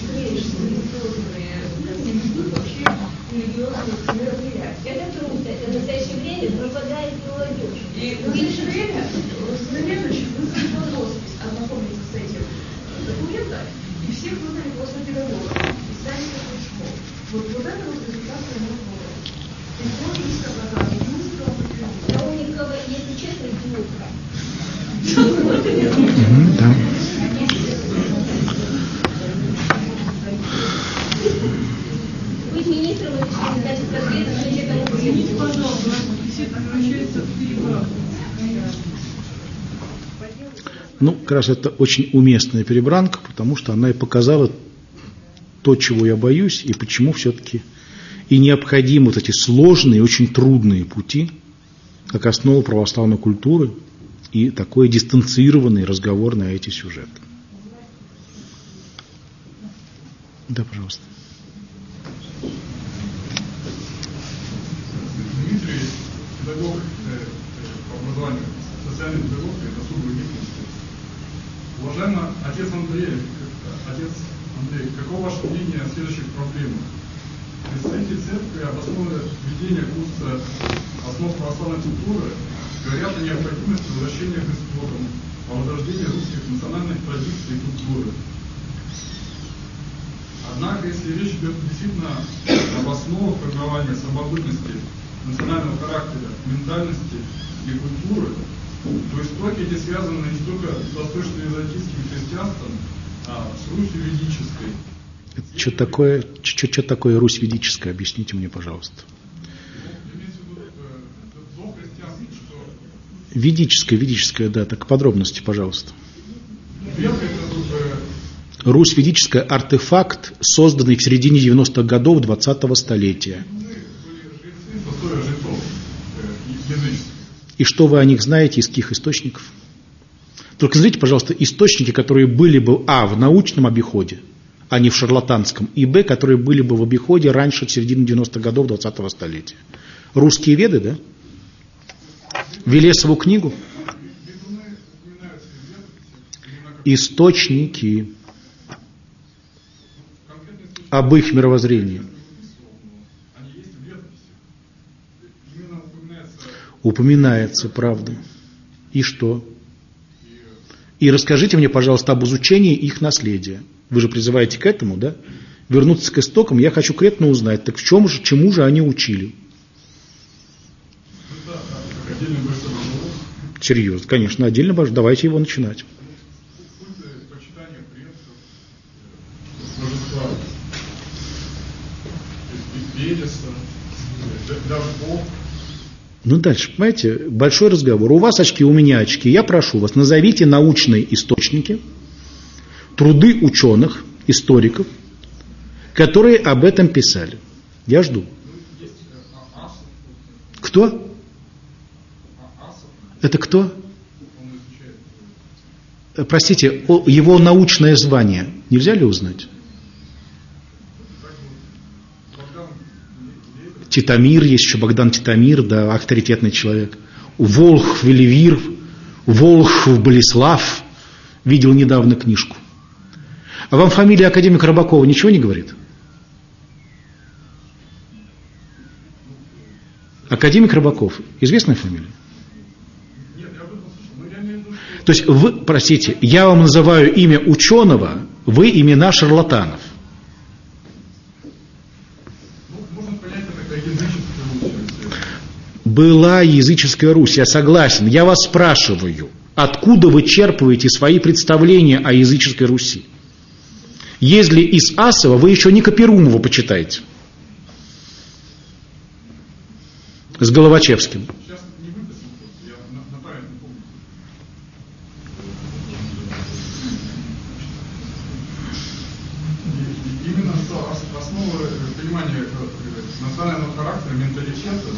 религиозные мероприятия. это трудно, это в настоящее время пропадает молодежь. И в настоящее время заведующий вызвал роспись, ознакомиться с этим документом, и всех выдали после педагога, и сами такой школ. Вот это вот результат моего. И тоже есть образование, А у Никова, если честно, идиотка. Да. Быть министром, это значит конкретно, что человек не Извините, пожалуйста, все превращается в перебранку. Ну, как раз это очень уместная перебранка, потому что она и показала то, чего я боюсь, и почему все-таки и необходимы вот эти сложные, очень трудные пути, как основа православной культуры, и такой дистанцированный разговор на эти сюжеты. Да, пожалуйста. Дмитрий, педагог по образованию, социальный педагог и досуговой деятельности. Уважаемый отец Андрей, каково ваше мнение о следующих проблемах? Представители церкви об основе введения курса основ православной культуры говорят о необходимости возвращения к истокам, о возрождении русских национальных традиций и культуры. Однако, если речь идет действительно об основах формирования самобытности, национального характера, ментальности и культуры, то истоки эти связаны не столько с восточно-византийским христианством, а с Русью ведической. Что такое Русь ведическая? Объясните мне, пожалуйста. Ведическая, да, так подробности, пожалуйста. Русь ведическая – артефакт, созданный в середине 90-х годов 20-го столетия. И что вы о них знаете, из каких источников? Только назовите, пожалуйста, источники, которые были бы, в научном обиходе, а не в шарлатанском, и, которые были бы в обиходе раньше, середины 90-х годов 20-го столетия. Русские веды, да? Велесову книгу? Источники об их мировоззрении. Упоминается, правда. И что? И расскажите мне, пожалуйста, об изучении их наследия. Вы же призываете к этому, да? Вернуться к истокам, я хочу конкретно узнать, так чему же они учили? Серьезно, конечно, отдельно, давайте его начинать. Ну дальше, понимаете, большой разговор. У вас очки, у меня очки. Я прошу вас, назовите научные источники, труды ученых, историков, которые об этом писали. Я жду. Кто? Это кто? Простите, его научное звание нельзя ли узнать? Титамир есть еще, Богдан Титамир, да, авторитетный человек. Волхв Веливир, Волхв Болеслав, видел недавно книжку. А вам фамилия академика Рыбакова ничего не говорит? Академик Рыбаков, известная фамилия? То есть вы, простите, я вам называю имя ученого, вы имена шарлатанов. Была языческая Русь, я согласен. Я вас спрашиваю, откуда вы черпаете свои представления о языческой Руси? Если из Асова, вы еще Ника Перумова почитаете. С Головачевским. Сейчас не выписан просто, я на память не помню. И именно что основа понимания национального характера, менталитета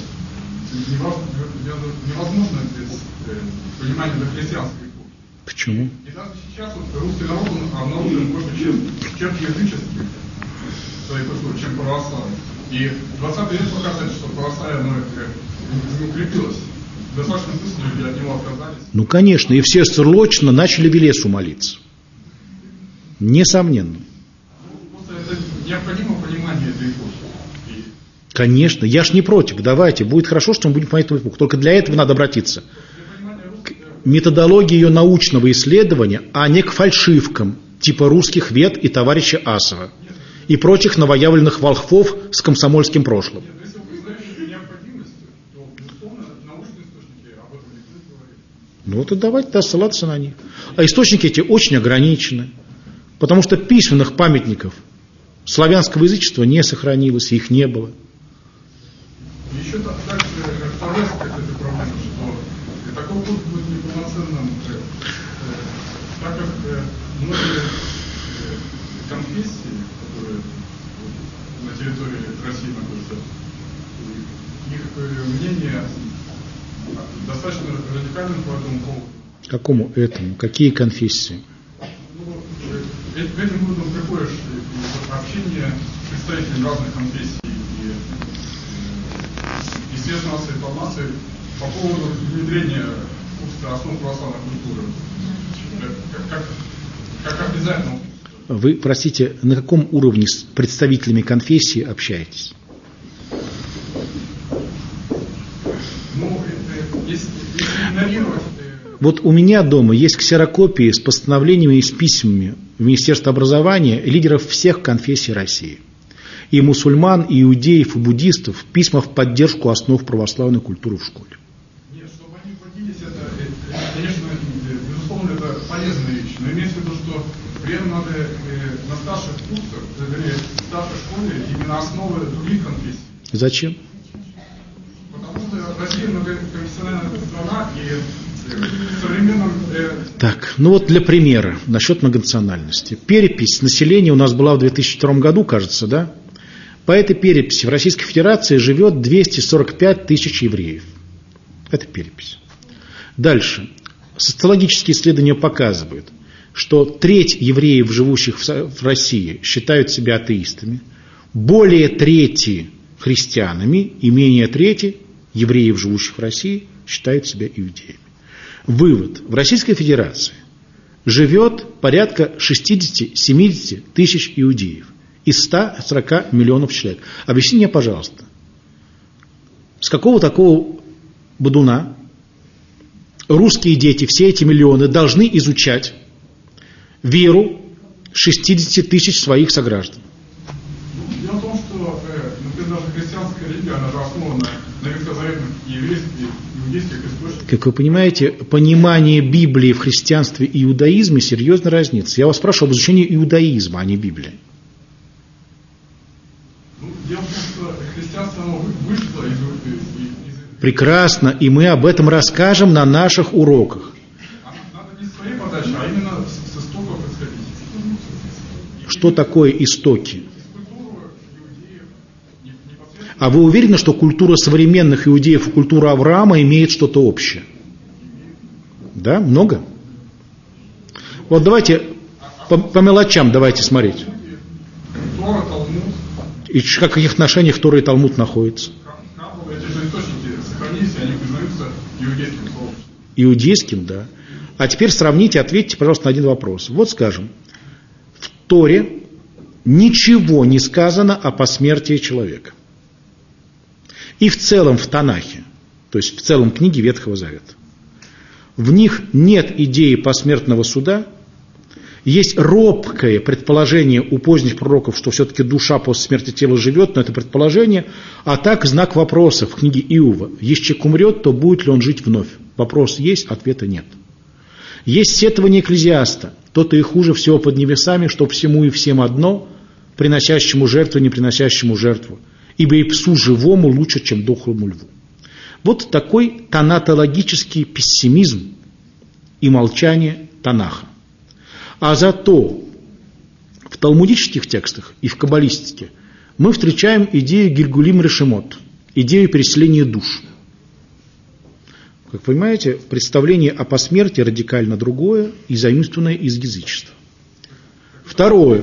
невозможно без понимания дохристианской эпохи. Почему? И даже сейчас вот русский народ обнаружен больше черт языческих в своей культуре, чем православие. И 20 век показывает, что православие не укрепилось. Достаточно быстро люди от него отказались. Ну, конечно, и все срочно начали Велесу молиться. Несомненно. Просто это необходимо понимание этой эпохи. Конечно, я ж не против. Давайте, будет хорошо, что мы будем понимать эту эпоху. Только для этого надо обратиться к методологии ее научного исследования, а не к фальшивкам типа русских вет и товарища Асова и прочих новоявленных волхвов с комсомольским прошлым. Нет, если вы знаете необходимость, то, безусловно, научные источники об этом не говорят. Ну вот и давайте ссылаться на них. А источники эти очень ограничены, потому что письменных памятников славянского язычества не сохранилось, их не было. Еще также второй аспект этой проблемы, что такой курс будет неполноценным, так как многие конфессии, которые на территории России находятся, их мнение достаточно радикальным по этому поводу. Какому этому? Какие конфессии? Этим выводом приходишь из общения с представителями разных конфессий и естественно, информации по поводу внедрения курса основ православной культуры. Как обязательно. Вы, простите, на каком уровне с представителями конфессии общаетесь? Ну, если игнорировать... Вот у меня дома есть ксерокопии с постановлениями и с письмами в Министерство образования лидеров всех конфессий России. И мусульман, и иудеев, и буддистов, письма в поддержку основ православной культуры в школе. Нет, чтобы они вводились, это, конечно, безусловно, это полезная вещь. Но имеется в виду, что при этом надо на старших курсах, вернее, в старшей школе именно основы других конфессий. Зачем? Потому что Россия многоконфессиональная страна, и в современном... Так, ну вот для примера, насчет многонациональности. Перепись населения у нас была в 2002 году, кажется, да? По этой переписи в Российской Федерации живет 245 тысяч евреев. Это перепись. Дальше. Социологические исследования показывают, что треть евреев, живущих в России, считают себя атеистами, более трети христианами и менее трети евреев, живущих в России, считают себя иудеями. Вывод. В Российской Федерации живет порядка 60-70 тысяч иудеев из 140 миллионов человек. Объясни мне, пожалуйста, с какого такого бодуна русские дети, все эти миллионы, должны изучать веру 60 тысяч своих сограждан? Дело в том, что, например, даже христианская религия, она же основана на ветхозаветных и еврейских, иудейских источниках. Как вы понимаете, понимание Библии в христианстве и иудаизме серьезно разнится. Я вас спрашиваю об изучении иудаизма, а не Библии. Ну, дело в том, что христианство оно вышло из... Прекрасно, и мы об этом расскажем на наших уроках. Надо не с своей подачи, а именно с истоков исходить. Что такое истоки? А вы уверены, что культура современных иудеев и культура Авраама имеет что-то общее? Да, много? Вот давайте по мелочам давайте смотреть. Тора, Талмуд. И в каких отношениях Тора и Талмуд находятся? Эти же источники сохранились, и они признаются иудейским сообществом. Иудейским, да. А теперь сравните, ответьте, пожалуйста, на один вопрос. Вот, скажем, в Торе ничего не сказано о посмертии человека. И в целом в Танахе, то есть в целом книге Ветхого Завета. В них нет идеи посмертного суда. Есть робкое предположение у поздних пророков, что все-таки душа после смерти тела живет, но это предположение. А так знак вопроса в книге Иова. Если человек умрет, то будет ли он жить вновь? Вопрос есть, ответа нет. Есть сетование Экклезиаста. То-то и хуже всего под небесами, что всему и всем одно, приносящему жертву и не приносящему жертву. Ибо и псу живому лучше, чем дохлому льву. Вот такой тонатологический пессимизм и молчание Танаха. А зато в талмудических текстах и в каббалистике мы встречаем идею Гильгулим Решемот, идею переселения душ. Как понимаете, представление о посмертии радикально другое и заимствованное из язычества. Второе.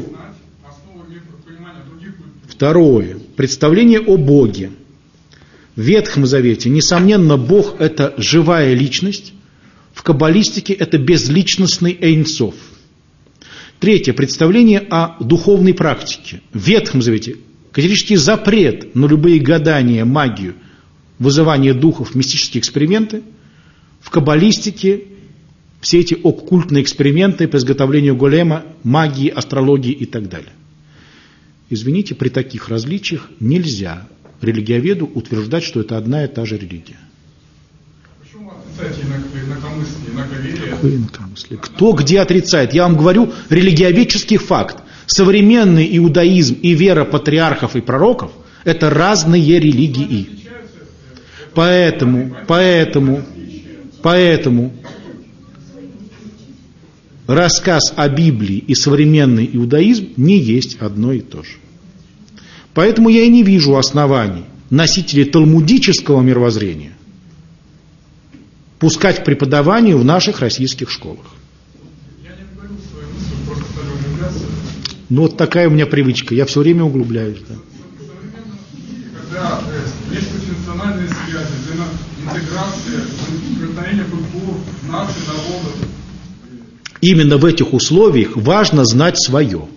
Представление о Боге. В Ветхом Завете, несомненно, Бог – это живая личность, в каббалистике это безличностный Эйн Соф. Третье. Представление о духовной практике. В Ветхом Завете категорический запрет на любые гадания, магию, вызывание духов, мистические эксперименты. В каббалистике все эти оккультные эксперименты по изготовлению голема, магии, астрологии и так далее. Извините, при таких различиях нельзя религиоведу утверждать, что это одна и та же религия. Почему вы отрицаете инакомыслие, инаковерие? Какое инакомыслие? Кто где отрицает? Я вам говорю религиоведческий факт. Современный иудаизм и вера патриархов и пророков – это разные религии. Поэтому рассказ о Библии и современный иудаизм не есть одно и то же. Поэтому я и не вижу оснований носителей талмудического мировоззрения пускать в преподавание в наших российских школах. Я не говорю свою мысль, просто стали углубляться. Ну вот такая у меня привычка, я все время углубляюсь. Да. Когда есть национальные связи, взаимоинтеграция, возникновение культур, наций, народов. Именно в этих условиях важно знать свое.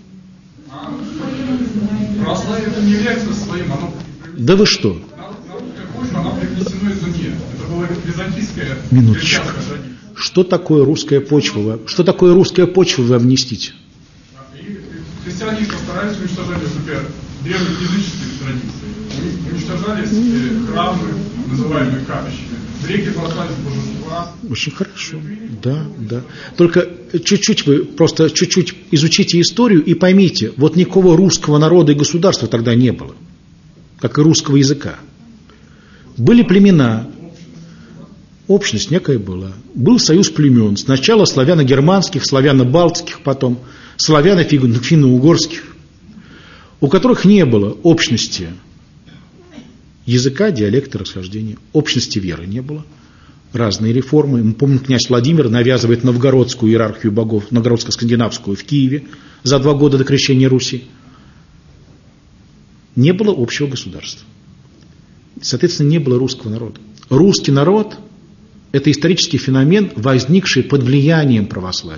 Православие это не является своим, оно... Да вы что? Оно привнесено извне. Это была византийская... Минуточку. Что такое русская почва? Что такое русская почва вы обнестите? И христиане постарались уничтожать, например, древних языческих традиций. Уничтожались храмы, называемые капищами. Греки послались божества. Очень хорошо. Да. Только чуть-чуть изучите историю и поймите, вот никакого русского народа и государства тогда не было, как и русского языка. Были племена, общность некая была. Был союз племен. Сначала славяно-германских, славяно-балтских, потом славяно-финно-угорских, у которых не было общности языка, диалекта, расхождения, общности веры не было. Разные реформы. Мы помним, князь Владимир навязывает новгородскую иерархию богов, новгородско-скандинавскую в Киеве за 2 года до крещения Руси. Не было общего государства. Соответственно, не было русского народа. Русский народ – это исторический феномен, возникший под влиянием православия.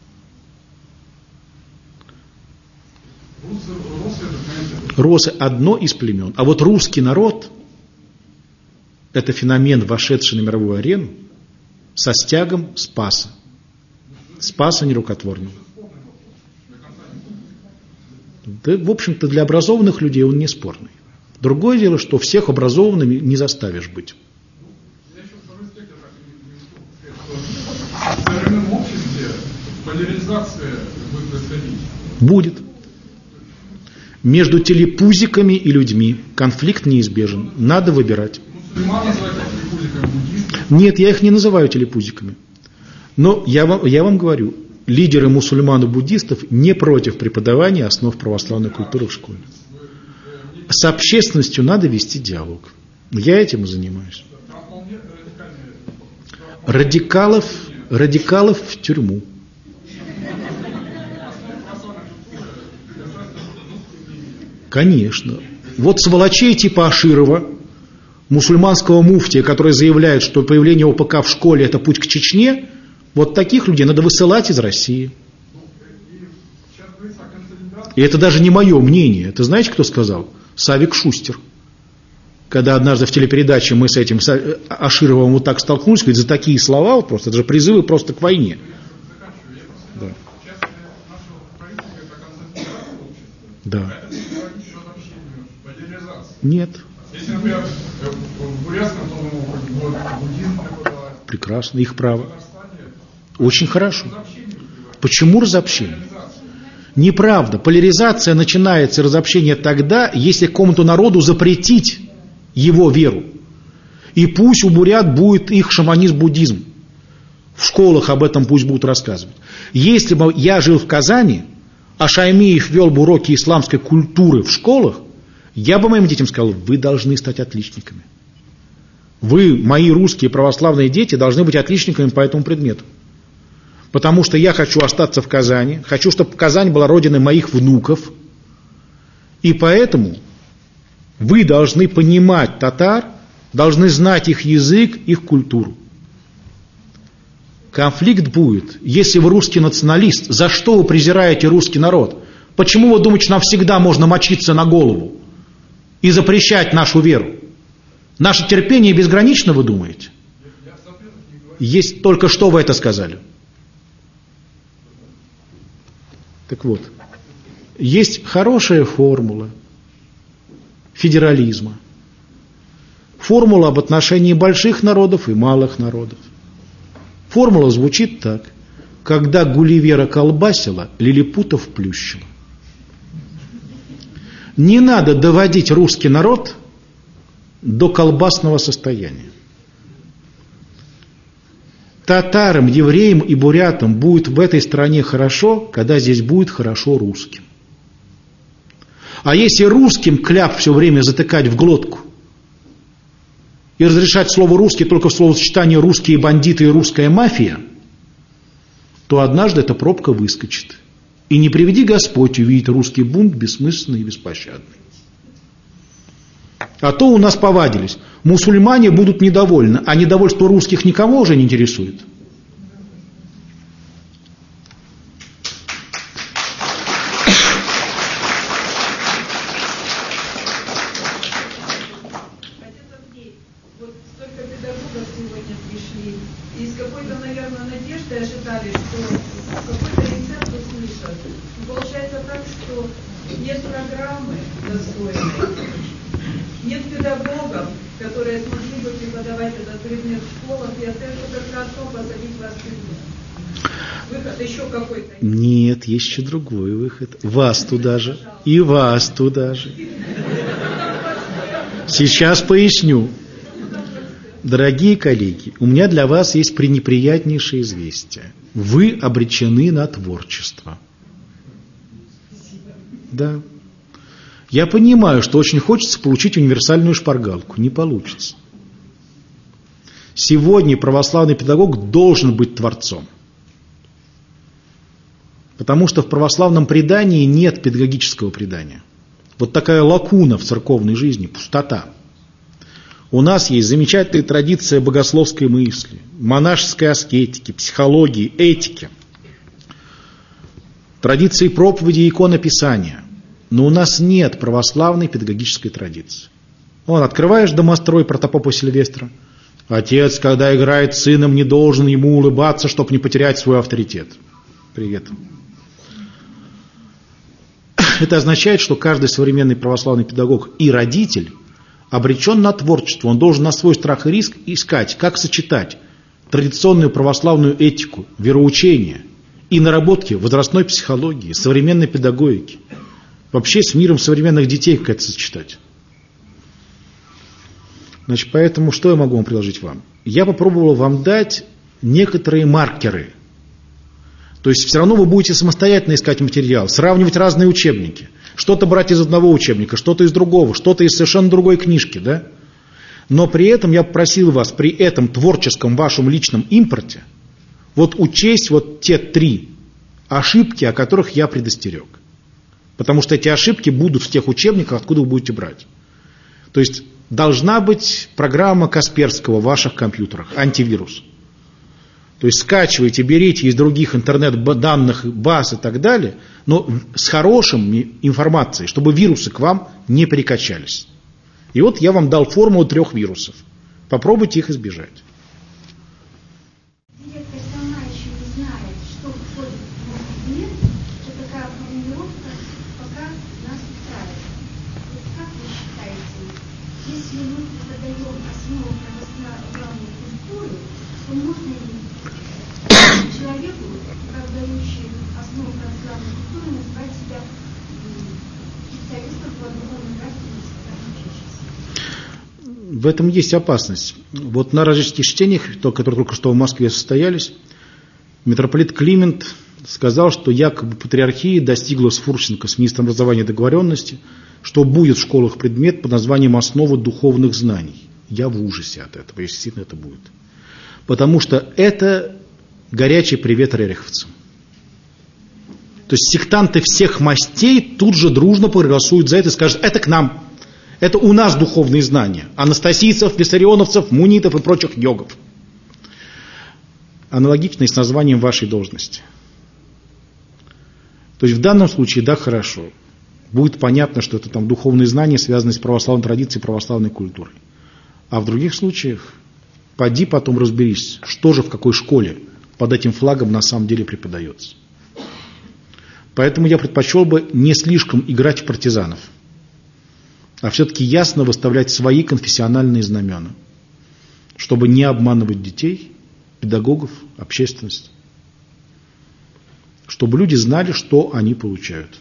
Русы – одно из племен. А вот русский народ – это феномен, вошедший на мировую арену со стягом Спаса. Спаса нерукотворного. Да, в общем-то, для образованных людей он не спорный. Другое дело, что всех образованными не заставишь быть. В современном обществе поляризация будет происходить. Будет. Между телепузиками и людьми конфликт неизбежен. Надо выбирать. Мусульман называют телепузиками, буддистов. Нет, я их не называю телепузиками. Но я вам говорю, лидеры мусульман и буддистов не против преподавания основ православной культуры в школе. С общественностью надо вести диалог. Я этим и занимаюсь. Радикалов в тюрьму. Конечно. Вот сволочей типа Аширова, мусульманского муфтия, который заявляет, что появление ОПК в школе – это путь к Чечне, вот таких людей надо высылать из России. И это даже не мое мнение. Это знаете, кто сказал? Савик Шустер. Когда однажды в телепередаче мы с этим Ашировым вот так столкнулись, говорит, за такие слова, вот просто, это же призывы просто к войне. Да. Да. Нет. Если, например, в Бурятском буддизм преподавать. Прекрасно, их право. Очень хорошо. Почему разобщение? Неправда. Поляризация начинается, разобщение тогда, если какому-то народу запретить его веру. И пусть у бурят будет их шаманизм-буддизм. В школах об этом пусть будут рассказывать. Если бы я жил в Казани, а Шаймиев вел бы уроки исламской культуры в школах, я бы моим детям сказал: вы должны стать отличниками. Вы, мои русские православные дети, должны быть отличниками по этому предмету. Потому что я хочу остаться в Казани, хочу, чтобы Казань была родиной моих внуков. И поэтому вы должны понимать татар, должны знать их язык, их культуру. Конфликт будет, если вы русский националист. За что вы презираете русский народ? Почему вы думаете, что нам всегда можно мочиться на голову и запрещать нашу веру? Наше терпение безгранично, вы думаете? Есть только что вы это сказали. Так вот, есть хорошая формула федерализма. Формула об отношении больших народов и малых народов. Формула звучит так: когда Гулливера колбасила, лилипутов плющила. Не надо доводить русский народ до колбасного состояния. Татарам, евреям и бурятам будет в этой стране хорошо, когда здесь будет хорошо русским. А если русским кляп все время затыкать в глотку и разрешать слово «русский» только в словосочетании «русские бандиты» и «русская мафия», то однажды эта пробка выскочит. И не приведи Господь увидеть русский бунт бессмысленный и беспощадный. А то у нас повадились. Мусульмане будут недовольны, а недовольство русских никого уже не интересует. Вот столько педагогов сегодня пришли, и с какой-то, наверное, надеждой ожидали, что какой-то рецепт услышат. И получается так, что нет программы достойной, нет педагогов, которые смогли бы преподавать этот предмет в школах, и от этого как раз посадить вас в тюрьму. Выход еще какой-то. Нет, есть еще другой выход. Вас туда же. И вас туда же. Сейчас поясню. Дорогие коллеги, у меня для вас есть пренеприятнейшее известие. Вы обречены на творчество. Да. Я понимаю, что очень хочется получить универсальную шпаргалку. Не получится. Сегодня православный педагог должен быть творцом. Потому что в православном предании нет педагогического предания. Вот такая лакуна в церковной жизни, пустота. У нас есть замечательная традиция богословской мысли, монашеской аскетики, психологии, этики, традиции проповеди и иконописания. Но у нас нет православной педагогической традиции. Открываешь домострой протопопа Сильвестра. Отец, когда играет с сыном, не должен ему улыбаться, чтобы не потерять свой авторитет. Привет. Это означает, что каждый современный православный педагог и родитель обречен на творчество. Он должен на свой страх и риск искать, как сочетать традиционную православную этику, вероучение и наработки возрастной психологии, современной педагогики. Вообще с миром современных детей как это сочетать. Значит, поэтому что я могу вам предложить вам? Я попробовал вам дать некоторые маркеры. То есть все равно вы будете самостоятельно искать материал, сравнивать разные учебники. Что-то брать из одного учебника, что-то из другого, что-то из совершенно другой книжки. Да? Но при этом я попросил вас при этом творческом вашем личном импорте учесть те 3 ошибки, о которых я предостерег. Потому что эти ошибки будут в тех учебниках, откуда вы будете брать. То есть должна быть программа Касперского в ваших компьютерах, антивирус. То есть скачивайте, берите из других интернет-данных, баз и так далее, но с хорошей информацией, чтобы вирусы к вам не перекачались. И я вам дал формулу 3 вирусов. Попробуйте их избежать. Директор сама еще не знает, что входит в мой предмет. Это такая формулировка пока нас устраивает. Вот как вы считаете, если мы преподаем основу православной культуры, то можно ли человеку, преподающему основу православной культуры, назвать себя специалистом по духовной практике? в этом есть опасность. Вот на рождественских чтениях, которые только что в Москве состоялись, митрополит Климент сказал, что якобы патриархия достигла с Фурченко, с министром образования, договоренности, что будет в школах предмет под названием «Основы духовных знаний». Я в ужасе от этого, если действительно это будет. Потому что это горячий привет рериховцам. То есть сектанты всех мастей тут же дружно проголосуют за это и скажут: это к нам, это у нас духовные знания. Анастасийцев, виссарионовцев, мунитов и прочих йогов. Аналогично и с названием вашей должности. То есть в данном случае, да, хорошо. Будет понятно, что это там духовные знания, связанные с православной традицией, православной культурой. А в других случаях поди потом разберись, что же в какой школе под этим флагом на самом деле преподается. Поэтому я предпочел бы не слишком играть в партизанов, а все-таки ясно выставлять свои конфессиональные знамена, чтобы не обманывать детей, педагогов, общественность, чтобы люди знали, что они получают.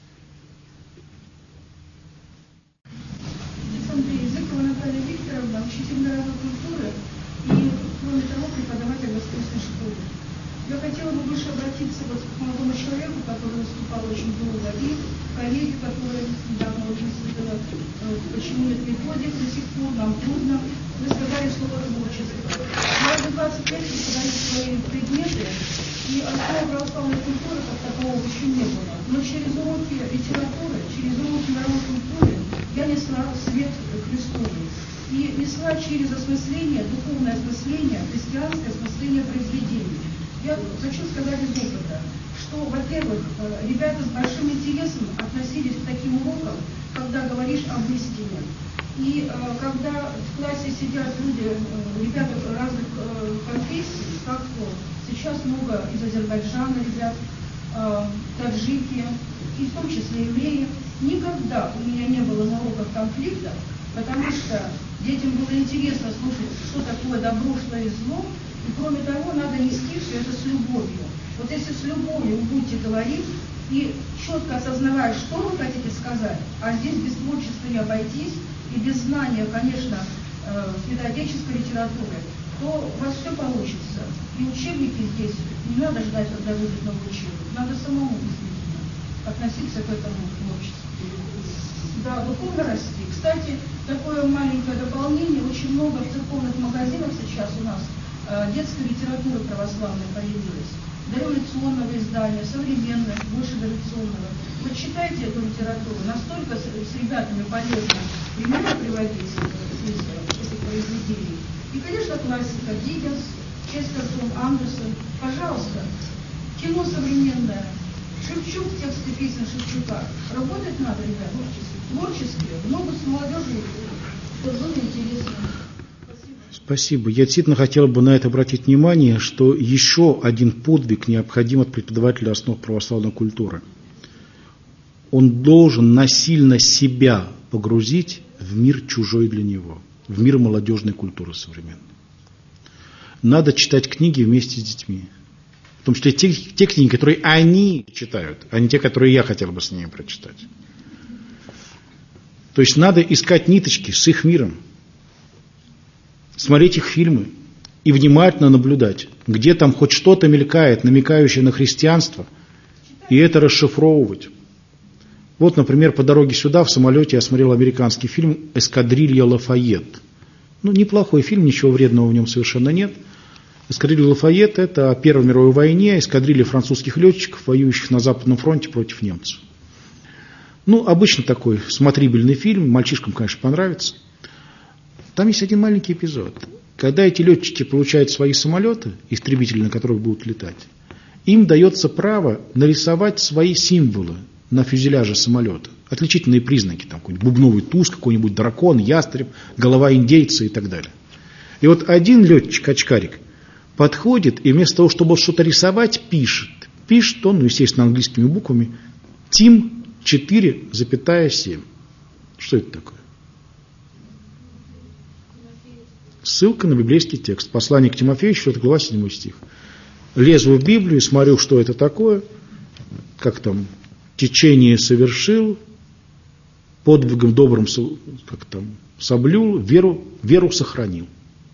Я хотела бы больше обратиться вот к молодому человеку, который выступал очень долго, и коллеге, которая недавно очень создала, почему нет методик до сих пор, нам трудно. Вы сказали слово «творчество». Я уже 20 лет преподаю свои предметы, и основы православной культуры как такого еще не было. Но через уроки литературы, через уроки народной культуры я несла свет Христовый. И несла через осмысление, духовное осмысление, христианское осмысление произведений. Я хочу сказать из опыта, что, во-первых, ребята с большим интересом относились к таким урокам, когда говоришь об истине. И когда в классе сидят люди, ребята разных конфессий, как сейчас много из Азербайджана ребят, таджики, и в том числе евреи, никогда у меня не было на уроках конфликтов, потому что детям было интересно слушать, что такое добро, что есть зло. И кроме того, надо нести все это с любовью. Вот если с любовью вы будете говорить и четко осознавая, что вы хотите сказать, а здесь без творчества не обойтись, и без знания, конечно, святоотеческой литературы, то у вас все получится. И учебники здесь не надо ждать, когда выйдет новый учебник. Надо самому действительно относиться к этому творчеству. Да, духовно расти. Кстати, такое маленькое дополнение. Очень много в церковных магазинах сейчас у нас детской литературы православной появилось. Дореволюционного издания, современного, больше дореволюционного. Вот читайте эту литературу, настолько с ребятами полезно примеры приводить из этих произведений. И, конечно, классика Диккенс, Честертон, Андерсон. Пожалуйста, кино современное. Шевчук, тексты песен Шевчука. Работать надо, ребят, творчески. Много с молодежью, что было интересно. Спасибо. Я действительно хотел бы на это обратить внимание, что еще один подвиг необходим от преподавателя основ православной культуры. Он должен насильно себя погрузить в мир чужой для него, в мир молодежной культуры современной. Надо читать книги вместе с детьми. В том числе те книги, которые они читают, а не те, которые я хотел бы с ними прочитать. То есть надо искать ниточки с их миром. Смотреть их фильмы и внимательно наблюдать, где там хоть что-то мелькает, намекающее на христианство, и это расшифровывать. Вот, например, по дороге сюда в самолете я смотрел американский фильм «Эскадрилья Лафайет». Ну, неплохой фильм, ничего вредного в нем совершенно нет. Эскадрилья Лафайет – это о Первой мировой войне, эскадрилья французских летчиков, воюющих на Западном фронте против немцев. Ну, обычно такой смотрибельный фильм, мальчишкам, конечно, понравится. Там есть один маленький эпизод. Когда эти летчики получают свои самолеты, истребители, на которых будут летать, им дается право нарисовать свои символы на фюзеляже самолета. Отличительные признаки, там какой-нибудь бубновый туз, какой-нибудь дракон, ястреб, голова индейца и так далее. И вот один летчик-очкарик подходит и вместо того, чтобы что-то рисовать, пишет. Пишет он, ну, естественно, английскими буквами, ТИМ 4,7. Что это такое? Ссылка на библейский текст. Послание к Тимофею, 4 глава, 7 стих. Лезу в Библию, смотрю, что это такое, как там, течение совершил, подвигом добрым соблюл, веру сохранил.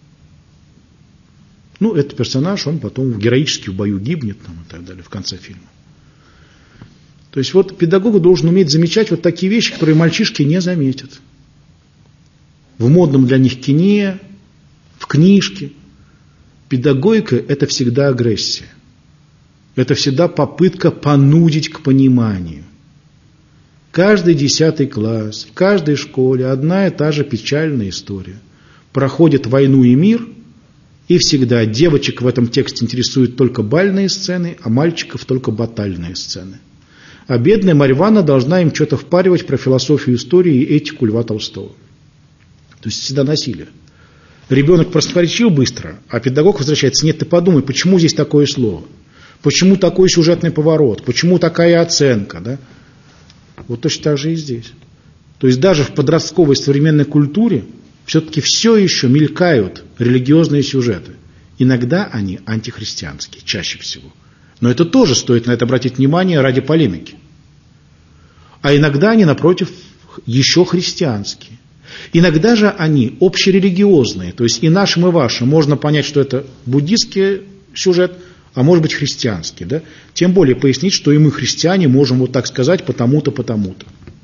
Ну, этот персонаж, он потом героически в бою гибнет и так далее в конце фильма. То есть вот педагог должен уметь замечать вот такие вещи, которые мальчишки не заметят. В модном для них кине, в книжке. Педагогика – это всегда агрессия. Это всегда попытка понудить к пониманию. Каждый 10 класс, в каждой школе одна и та же печальная история. Проходит войну и мир, и всегда девочек в этом тексте интересуют только бальные сцены, а мальчиков только батальные сцены. А бедная Марья должна им что-то впаривать про философию истории и этику Льва Толстого. То есть всегда насилие. Ребенок просторечил быстро, а педагог возвращается: нет, ты подумай, почему здесь такое слово? Почему такой сюжетный поворот? Почему такая оценка? Да? Вот точно так же и здесь. То есть даже в подростковой современной культуре все-таки все еще мелькают религиозные сюжеты. Иногда они антихристианские, чаще всего. Но это тоже стоит на это обратить внимание ради полемики. А иногда они, напротив, еще христианские. Иногда же они общерелигиозные. То есть и нашим, и вашим можно понять, что это буддийский сюжет, а может быть христианский. Да? Тем более пояснить, что и мы, христиане, можем вот так сказать потому-то, потому-то.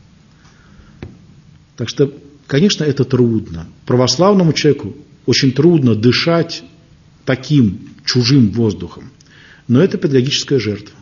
Так что, конечно, это трудно. Православному человеку очень трудно дышать таким чужим воздухом. Но это педагогическая жертва.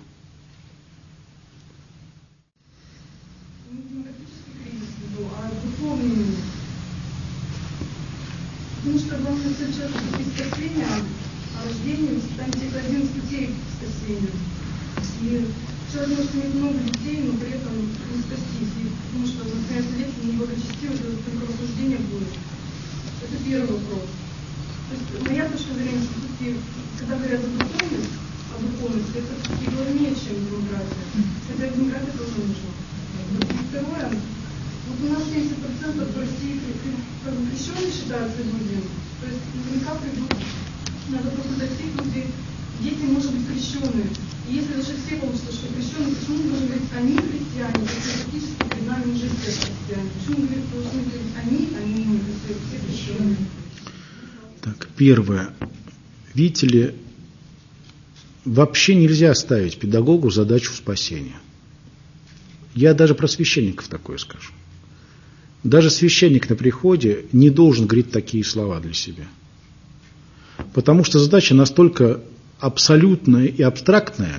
Потому что главное сейчас не спасение, а рождение, воспитание, это один из путей к спасению. И человек может иметь много детей, но при этом не спастись. И потому что, например, если неблагочестивый, то только рассуждение будет. Это первый вопрос. То есть моя точка зрения, что все-таки, когда говорят о духовности, это все-таки главнее, чем демократия. Хотя демократия тоже нужна. И второе, вот у нас 70% в России крещенные считаются людьми. То есть наверняка придут, надо просто дойти к людям, дети, может быть, крещенные. И если даже все получится, что крещенные, почему мы должны говорить они христиане, если фактически перед нами уже все христиане? Почему мы должны говорить они, все крещенные? Так, первое. Видите ли, вообще нельзя ставить педагогу задачу спасения. Я даже про священников такое скажу. Даже священник на приходе не должен говорить такие слова для себя. Потому что задача настолько абсолютная и абстрактная,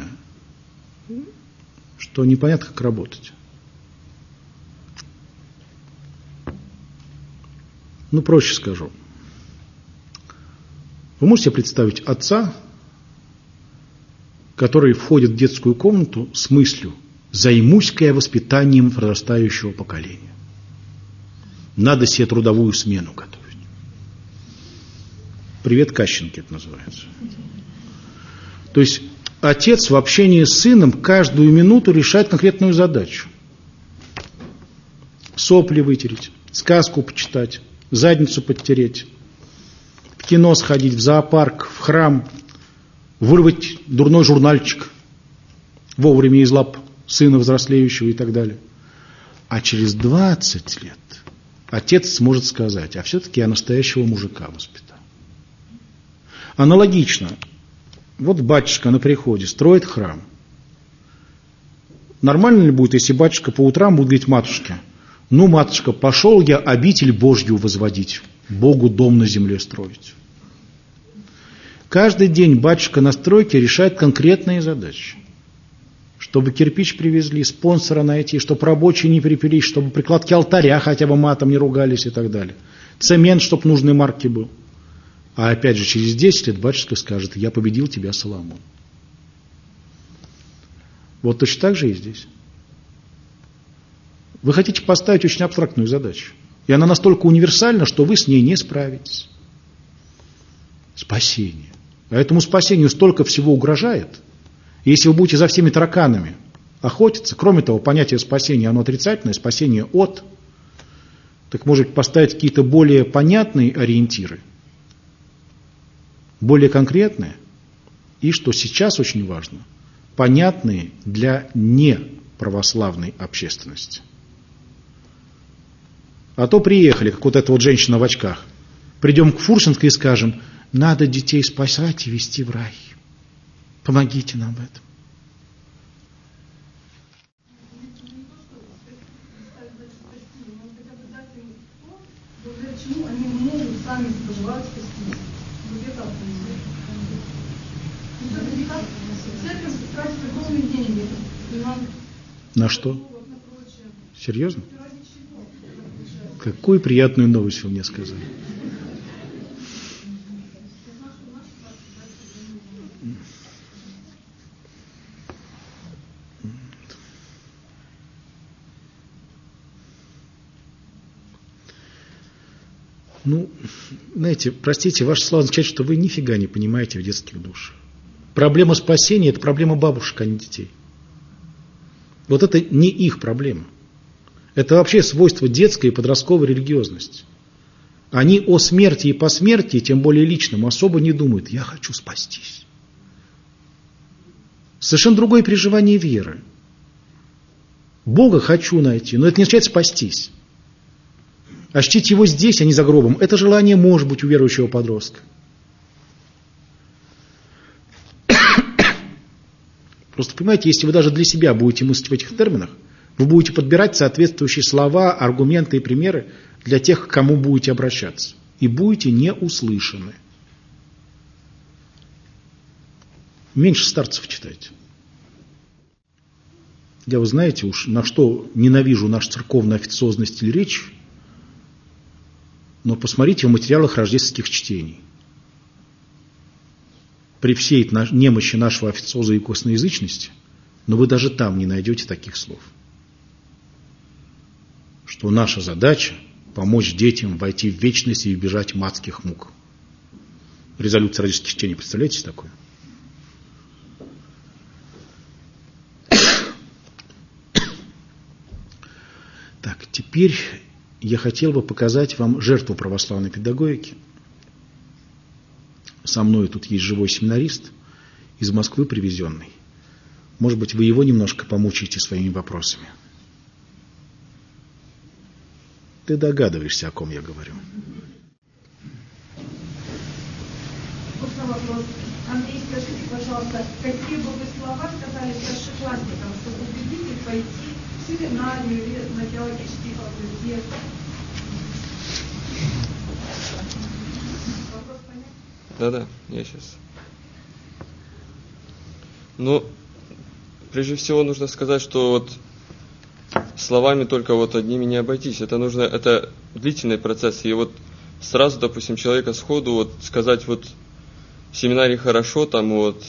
что непонятно, как работать. Ну, проще скажу. Вы можете себе представить отца, который входит в детскую комнату с мыслью: займусь-ка я воспитанием подрастающего поколения. Надо себе трудовую смену готовить. Привет Кащенке это называется. То есть отец в общении с сыном каждую минуту решает конкретную задачу. Сопли вытереть, сказку почитать, задницу подтереть, в кино сходить, в зоопарк, в храм, вырвать дурной журнальчик вовремя из лап сына взрослеющего и так далее. А через 20 лет отец сможет сказать: а все-таки я настоящего мужика воспитал. Аналогично. Вот батюшка на приходе строит храм. Нормально ли будет, если батюшка по утрам будет говорить матушке: ну, матушка, пошел я обитель Божью возводить, Богу дом на земле строить. Каждый день батюшка на стройке решает конкретные задачи. Чтобы кирпич привезли, спонсора найти, чтобы рабочие не перепились, чтобы прикладки алтаря хотя бы матом не ругались и так далее. Цемент, чтобы нужной марки был. А опять же, через 10 лет батюшка скажет: я победил тебя, Соломон. Вот точно так же и здесь. Вы хотите поставить очень абстрактную задачу. И она настолько универсальна, что вы с ней не справитесь. Спасение. А этому спасению столько всего угрожает. Если вы будете за всеми тараканами охотиться, кроме того, понятие спасения, оно отрицательное, спасение от, так может поставить какие-то более понятные ориентиры, более конкретные, и, что сейчас очень важно, понятные для неправославной общественности. А то приехали, как вот эта вот женщина в очках. Придем к Фурсенской и скажем, надо детей спасать и вести в рай. Помогите нам в этом. Почему они могут сами пожелать спастись? Вот это церковь тратит огромные деньги. На что? Серьезно? Какую приятную новость вы мне сказали. Ну, знаете, простите, ваши слова означают, что вы нифига не понимаете в детских душах. Проблема спасения – это проблема бабушек, а не детей. Вот это не их проблема. Это вообще свойство детской и подростковой религиозности. Они о смерти и посмертии, тем более личном, особо не думают. Я хочу спастись. Совершенно другое переживание веры. Бога хочу найти, но это не означает спастись. Ощутить его здесь, а не за гробом. Это желание может быть у верующего подростка. Просто понимаете, если вы даже для себя будете мыслить в этих терминах, вы будете подбирать соответствующие слова, аргументы и примеры для тех, к кому будете обращаться. И будете не услышаны. Меньше старцев читайте. Я, вы знаете уж, на что ненавижу наш церковный официозный стиль речи, но посмотрите в материалах рождественских чтений. При всей немощи нашего официоза и косноязычности, но вы даже там не найдете таких слов. Что наша задача – помочь детям войти в вечность и избежать адских мук. Резолюция рождественских чтений, представляете такое? Так, теперь я хотел бы показать вам жертву православной педагогики. Со мной тут есть живой семинарист из Москвы привезенный. Может быть, вы его немножко помучаете своими вопросами. Ты догадываешься, о ком я говорю. Можно вопрос. Андрей, скажите, пожалуйста, какие бы вы слова сказали старшеклассникам, чтобы убедить их пойти в семинарию или на теологический факультет? Вопрос понятен? Да, я сейчас. Ну, прежде всего нужно сказать, что вот словами только вот одними не обойтись. Это длительный процесс. И вот сразу, допустим, человека сходу вот сказать вот в семинаре хорошо, там вот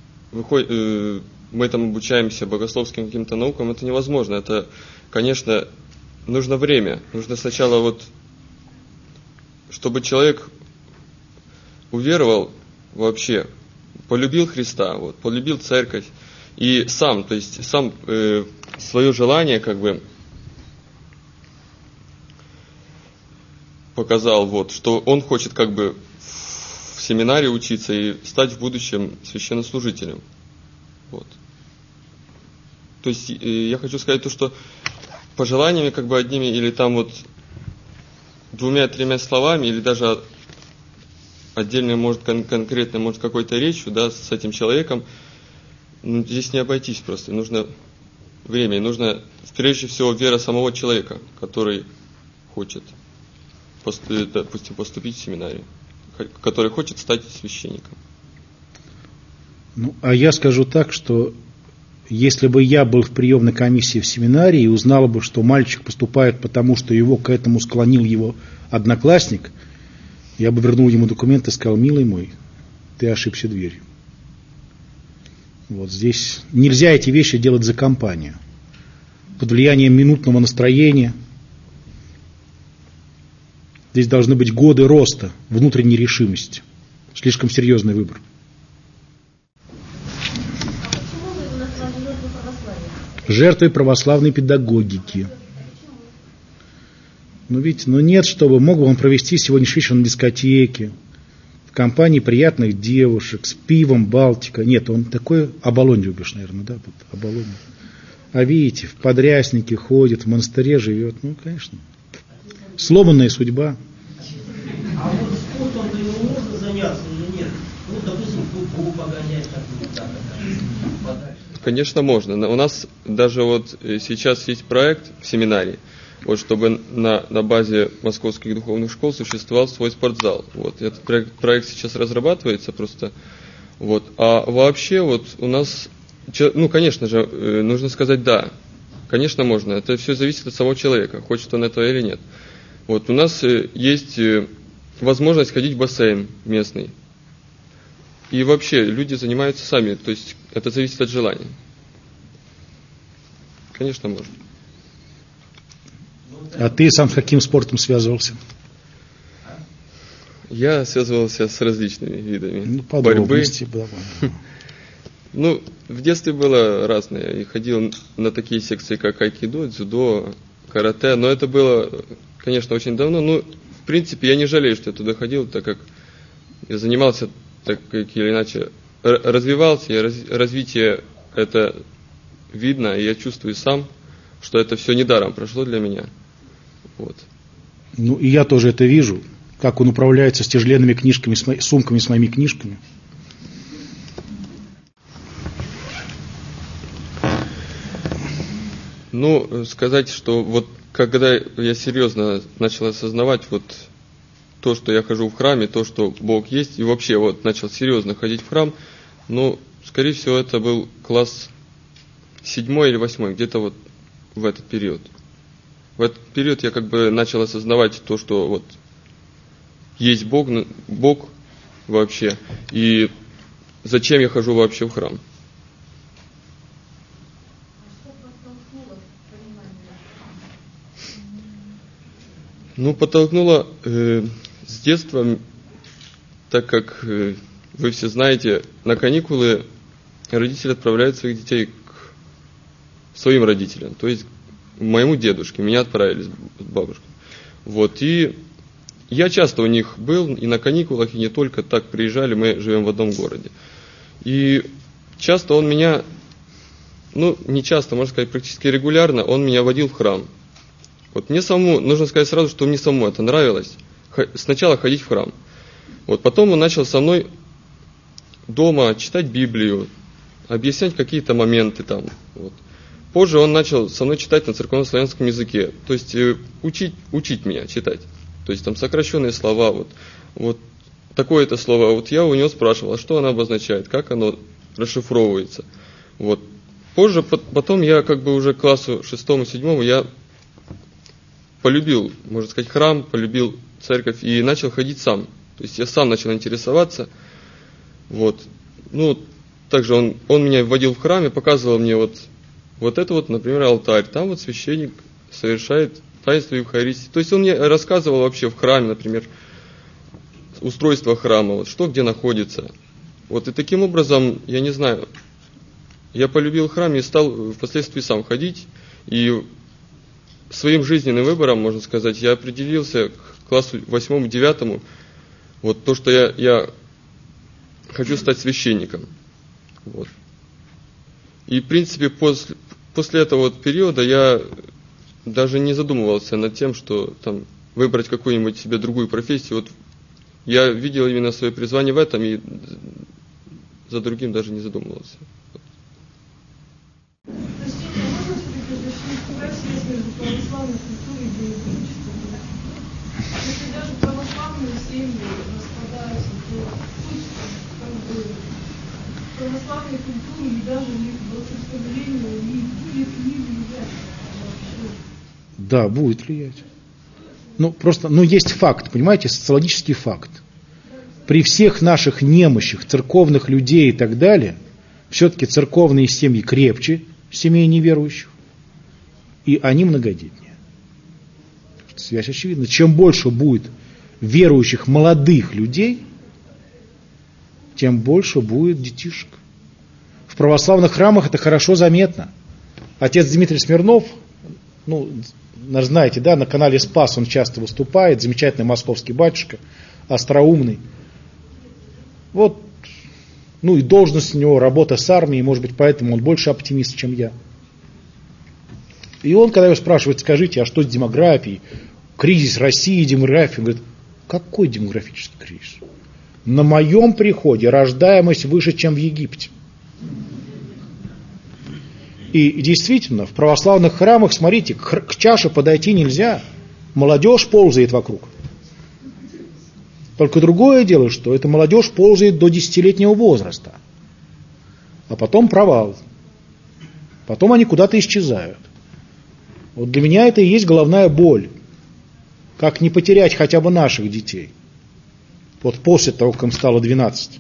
мы там обучаемся богословским каким-то наукам, это невозможно. Это, конечно, нужно время. Нужно сначала вот, чтобы человек уверовал вообще, полюбил Христа, вот, полюбил церковь и сам, то есть сам свое желание как бы показал, вот, что он хочет как бы в семинаре учиться и стать в будущем священнослужителем. Вот. То есть я хочу сказать то, что пожеланиями как бы одними или там вот 2-3 словами или даже отдельно, может, конкретно, может, какой-то речью, да, с этим человеком, ну, здесь не обойтись просто. Нужно время, и нужно, прежде всего, вера самого человека, который хочет, допустим, поступить в семинарию, который хочет стать священником. Ну, а я скажу так, что если бы я был в приемной комиссии в семинарии и узнал бы, что мальчик поступает потому, что его к этому склонил его одноклассник, я бы вернул ему документ и сказал: милый мой, ты ошибся дверью. Вот здесь нельзя эти вещи делать за компанию. Под влиянием минутного настроения. Здесь должны быть годы роста, внутренней решимости. Слишком серьезный выбор. А почему вы его назвали жертвой православия? Жертвой православной педагогики. Ну, видите, нет, чтобы мог бы он провести сегодняшний вечер на дискотеке, в компании приятных девушек, с пивом, Балтика. Нет, он такой, Оболонь любишь, наверное, да? Вот, Оболонь. А видите, в подряснике ходит, в монастыре живет. Ну, конечно. Сломанная судьба. А вот спортом-то его можно заняться или нет? Ну, допустим, футбол погонять, подальше. Конечно, можно. У нас даже вот сейчас есть проект в семинарии, вот, чтобы на базе московских духовных школ существовал свой спортзал. Вот. Этот проект сейчас разрабатывается просто. Вот. А вообще вот у нас, ну, конечно же, нужно сказать да. Конечно, можно. Это все зависит от самого человека, хочет он этого или нет. Вот. У нас есть возможность ходить в бассейн местный. И вообще люди занимаются сами, то есть это зависит от желания. Конечно, можно. А ты сам с каким спортом связывался? Я связывался с различными видами борьбы. Ну, в детстве было разное. Я ходил на такие секции, как айкидо, дзюдо, карате. Но это было, конечно, очень давно. Но, в принципе, я не жалею, что я туда ходил, так как я занимался так или иначе, развивался, и развитие это видно, и я чувствую сам, что это все недаром прошло для меня. Вот. Ну, и я тоже это вижу, как он управляется с тяжеленными книжками, сумками с моими книжками. Ну, сказать, что вот когда я серьезно начал осознавать вот то, что я хожу в храме, то, что Бог есть, и вообще вот начал серьезно ходить в храм, ну, скорее всего, это был класс 7 или 8, где-то вот в этот период. В этот период я как бы начал осознавать то, что вот есть Бог вообще, и зачем я хожу вообще в храм. Ну, подтолкнуло с детства, так как вы все знаете, на каникулы родители отправляют своих детей к своим родителям, то есть к моему дедушке, меня отправили с бабушкой. Вот, и я часто у них был, и на каникулах, и не только так приезжали, мы живем в одном городе. И часто он меня, ну, не часто, можно сказать, практически регулярно, он меня водил в храм. Вот мне самому, нужно сказать сразу, что мне самому это нравилось, сначала ходить в храм. Вот, потом он начал со мной дома читать Библию, объяснять какие-то моменты там. Вот. Позже он начал со мной читать на церковнославянском языке, то есть учить меня читать. То есть там сокращенные слова, вот такое-то слово. Вот я у него спрашивал, а что оно обозначает, как оно расшифровывается. Вот. Позже, потом я как бы уже к классу 6-7 я полюбил, можно сказать, храм, полюбил церковь и начал ходить сам. То есть я сам начал интересоваться. Вот. Ну, также он меня вводил в храм и показывал мне вот это вот, например, алтарь. Там вот священник совершает таинство Евхаристии. То есть он мне рассказывал вообще в храме, например, устройство храма, вот что где находится. Вот и таким образом, я не знаю, я полюбил храм и стал впоследствии сам ходить. И своим жизненным выбором, можно сказать, я определился к классу 8-9, вот то, что я хочу стать священником. Вот. И, в принципе, после этого вот периода я даже не задумывался над тем, что там выбрать какую-нибудь себе другую профессию. Вот я видел именно свое призвание в этом и за другим даже не задумывался. Православной культуре и язычеством. Если даже православные семьи распадаются, то суть как бы православной культуры и даже богослужению не будет влиять вообще. Да, будет влиять. Ну, просто, есть факт, понимаете, социологический факт. При всех наших немощах, церковных людей и так далее, все-таки церковные семьи крепче семей неверующих. И они многодетнее. Связь очевидна. Чем больше будет верующих молодых людей, тем больше будет детишек. В православных храмах это хорошо заметно. Отец Дмитрий Смирнов, знаете, да, на канале Спас он часто выступает, замечательный московский батюшка, остроумный. Вот, и должность у него, работа с армией, может быть, поэтому он больше оптимист, чем я. И он, когда его спрашивает, скажите, а что с демографией? кризис России, демография. Говорит, какой демографический кризис? На моем приходе рождаемость выше, чем в Египте. И действительно, в православных храмах, смотрите, к чаше подойти нельзя. Молодежь ползает вокруг. Только другое дело, что эта молодежь ползает до 10-летнего возраста. А потом провал. Потом они куда-то исчезают. Вот для меня это и есть головная боль. Как не потерять хотя бы наших детей. Вот после того, как им стало 12.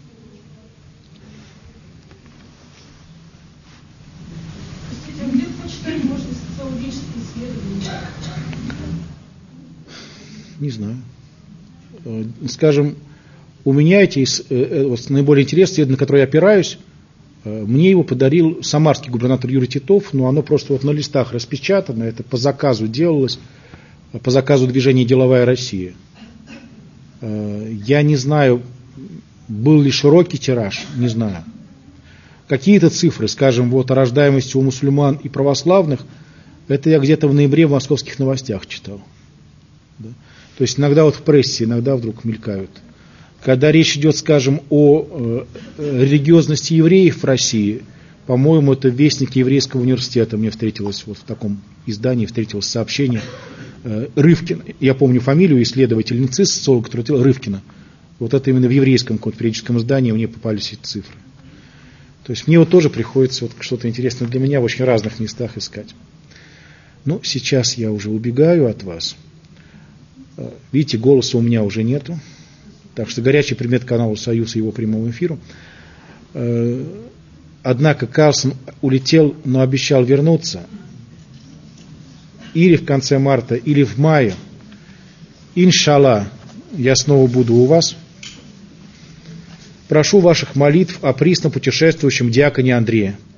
Не знаю. Скажем, у меня эти вот, наиболее интересные исследования, на которые я опираюсь, мне его подарил самарский губернатор Юрий Титов, но оно просто вот на листах распечатано, это по заказу делалось, по заказу движения «Деловая Россия». Я не знаю, был ли широкий тираж, не знаю. Какие-то цифры, скажем, вот о рождаемости у мусульман и православных, это я где-то в ноябре в Московских новостях читал. Да? То есть иногда вот в прессе, иногда вдруг мелькают. Когда речь идет, скажем, о религиозности евреев в России, по-моему, это вестник Еврейского университета, мне встретилось вот в таком издании, встретилось сообщение Рывкина. Я помню фамилию исследовательницы, социолога, которая делала Рывкина. Вот это именно в еврейском каком-то периодическом издании мне попались эти цифры. То есть мне вот тоже приходится вот что-то интересное для меня в очень разных местах искать. Ну, сейчас я уже убегаю от вас. Видите, голоса у меня уже нету. Так что горячий предмет канала «Союз» и его прямому эфиру. Однако Карлсон улетел, но обещал вернуться. Или в конце марта, или в мае. Иншаллах, я снова буду у вас. Прошу ваших молитв о присно путешествующем диаконе Андрее.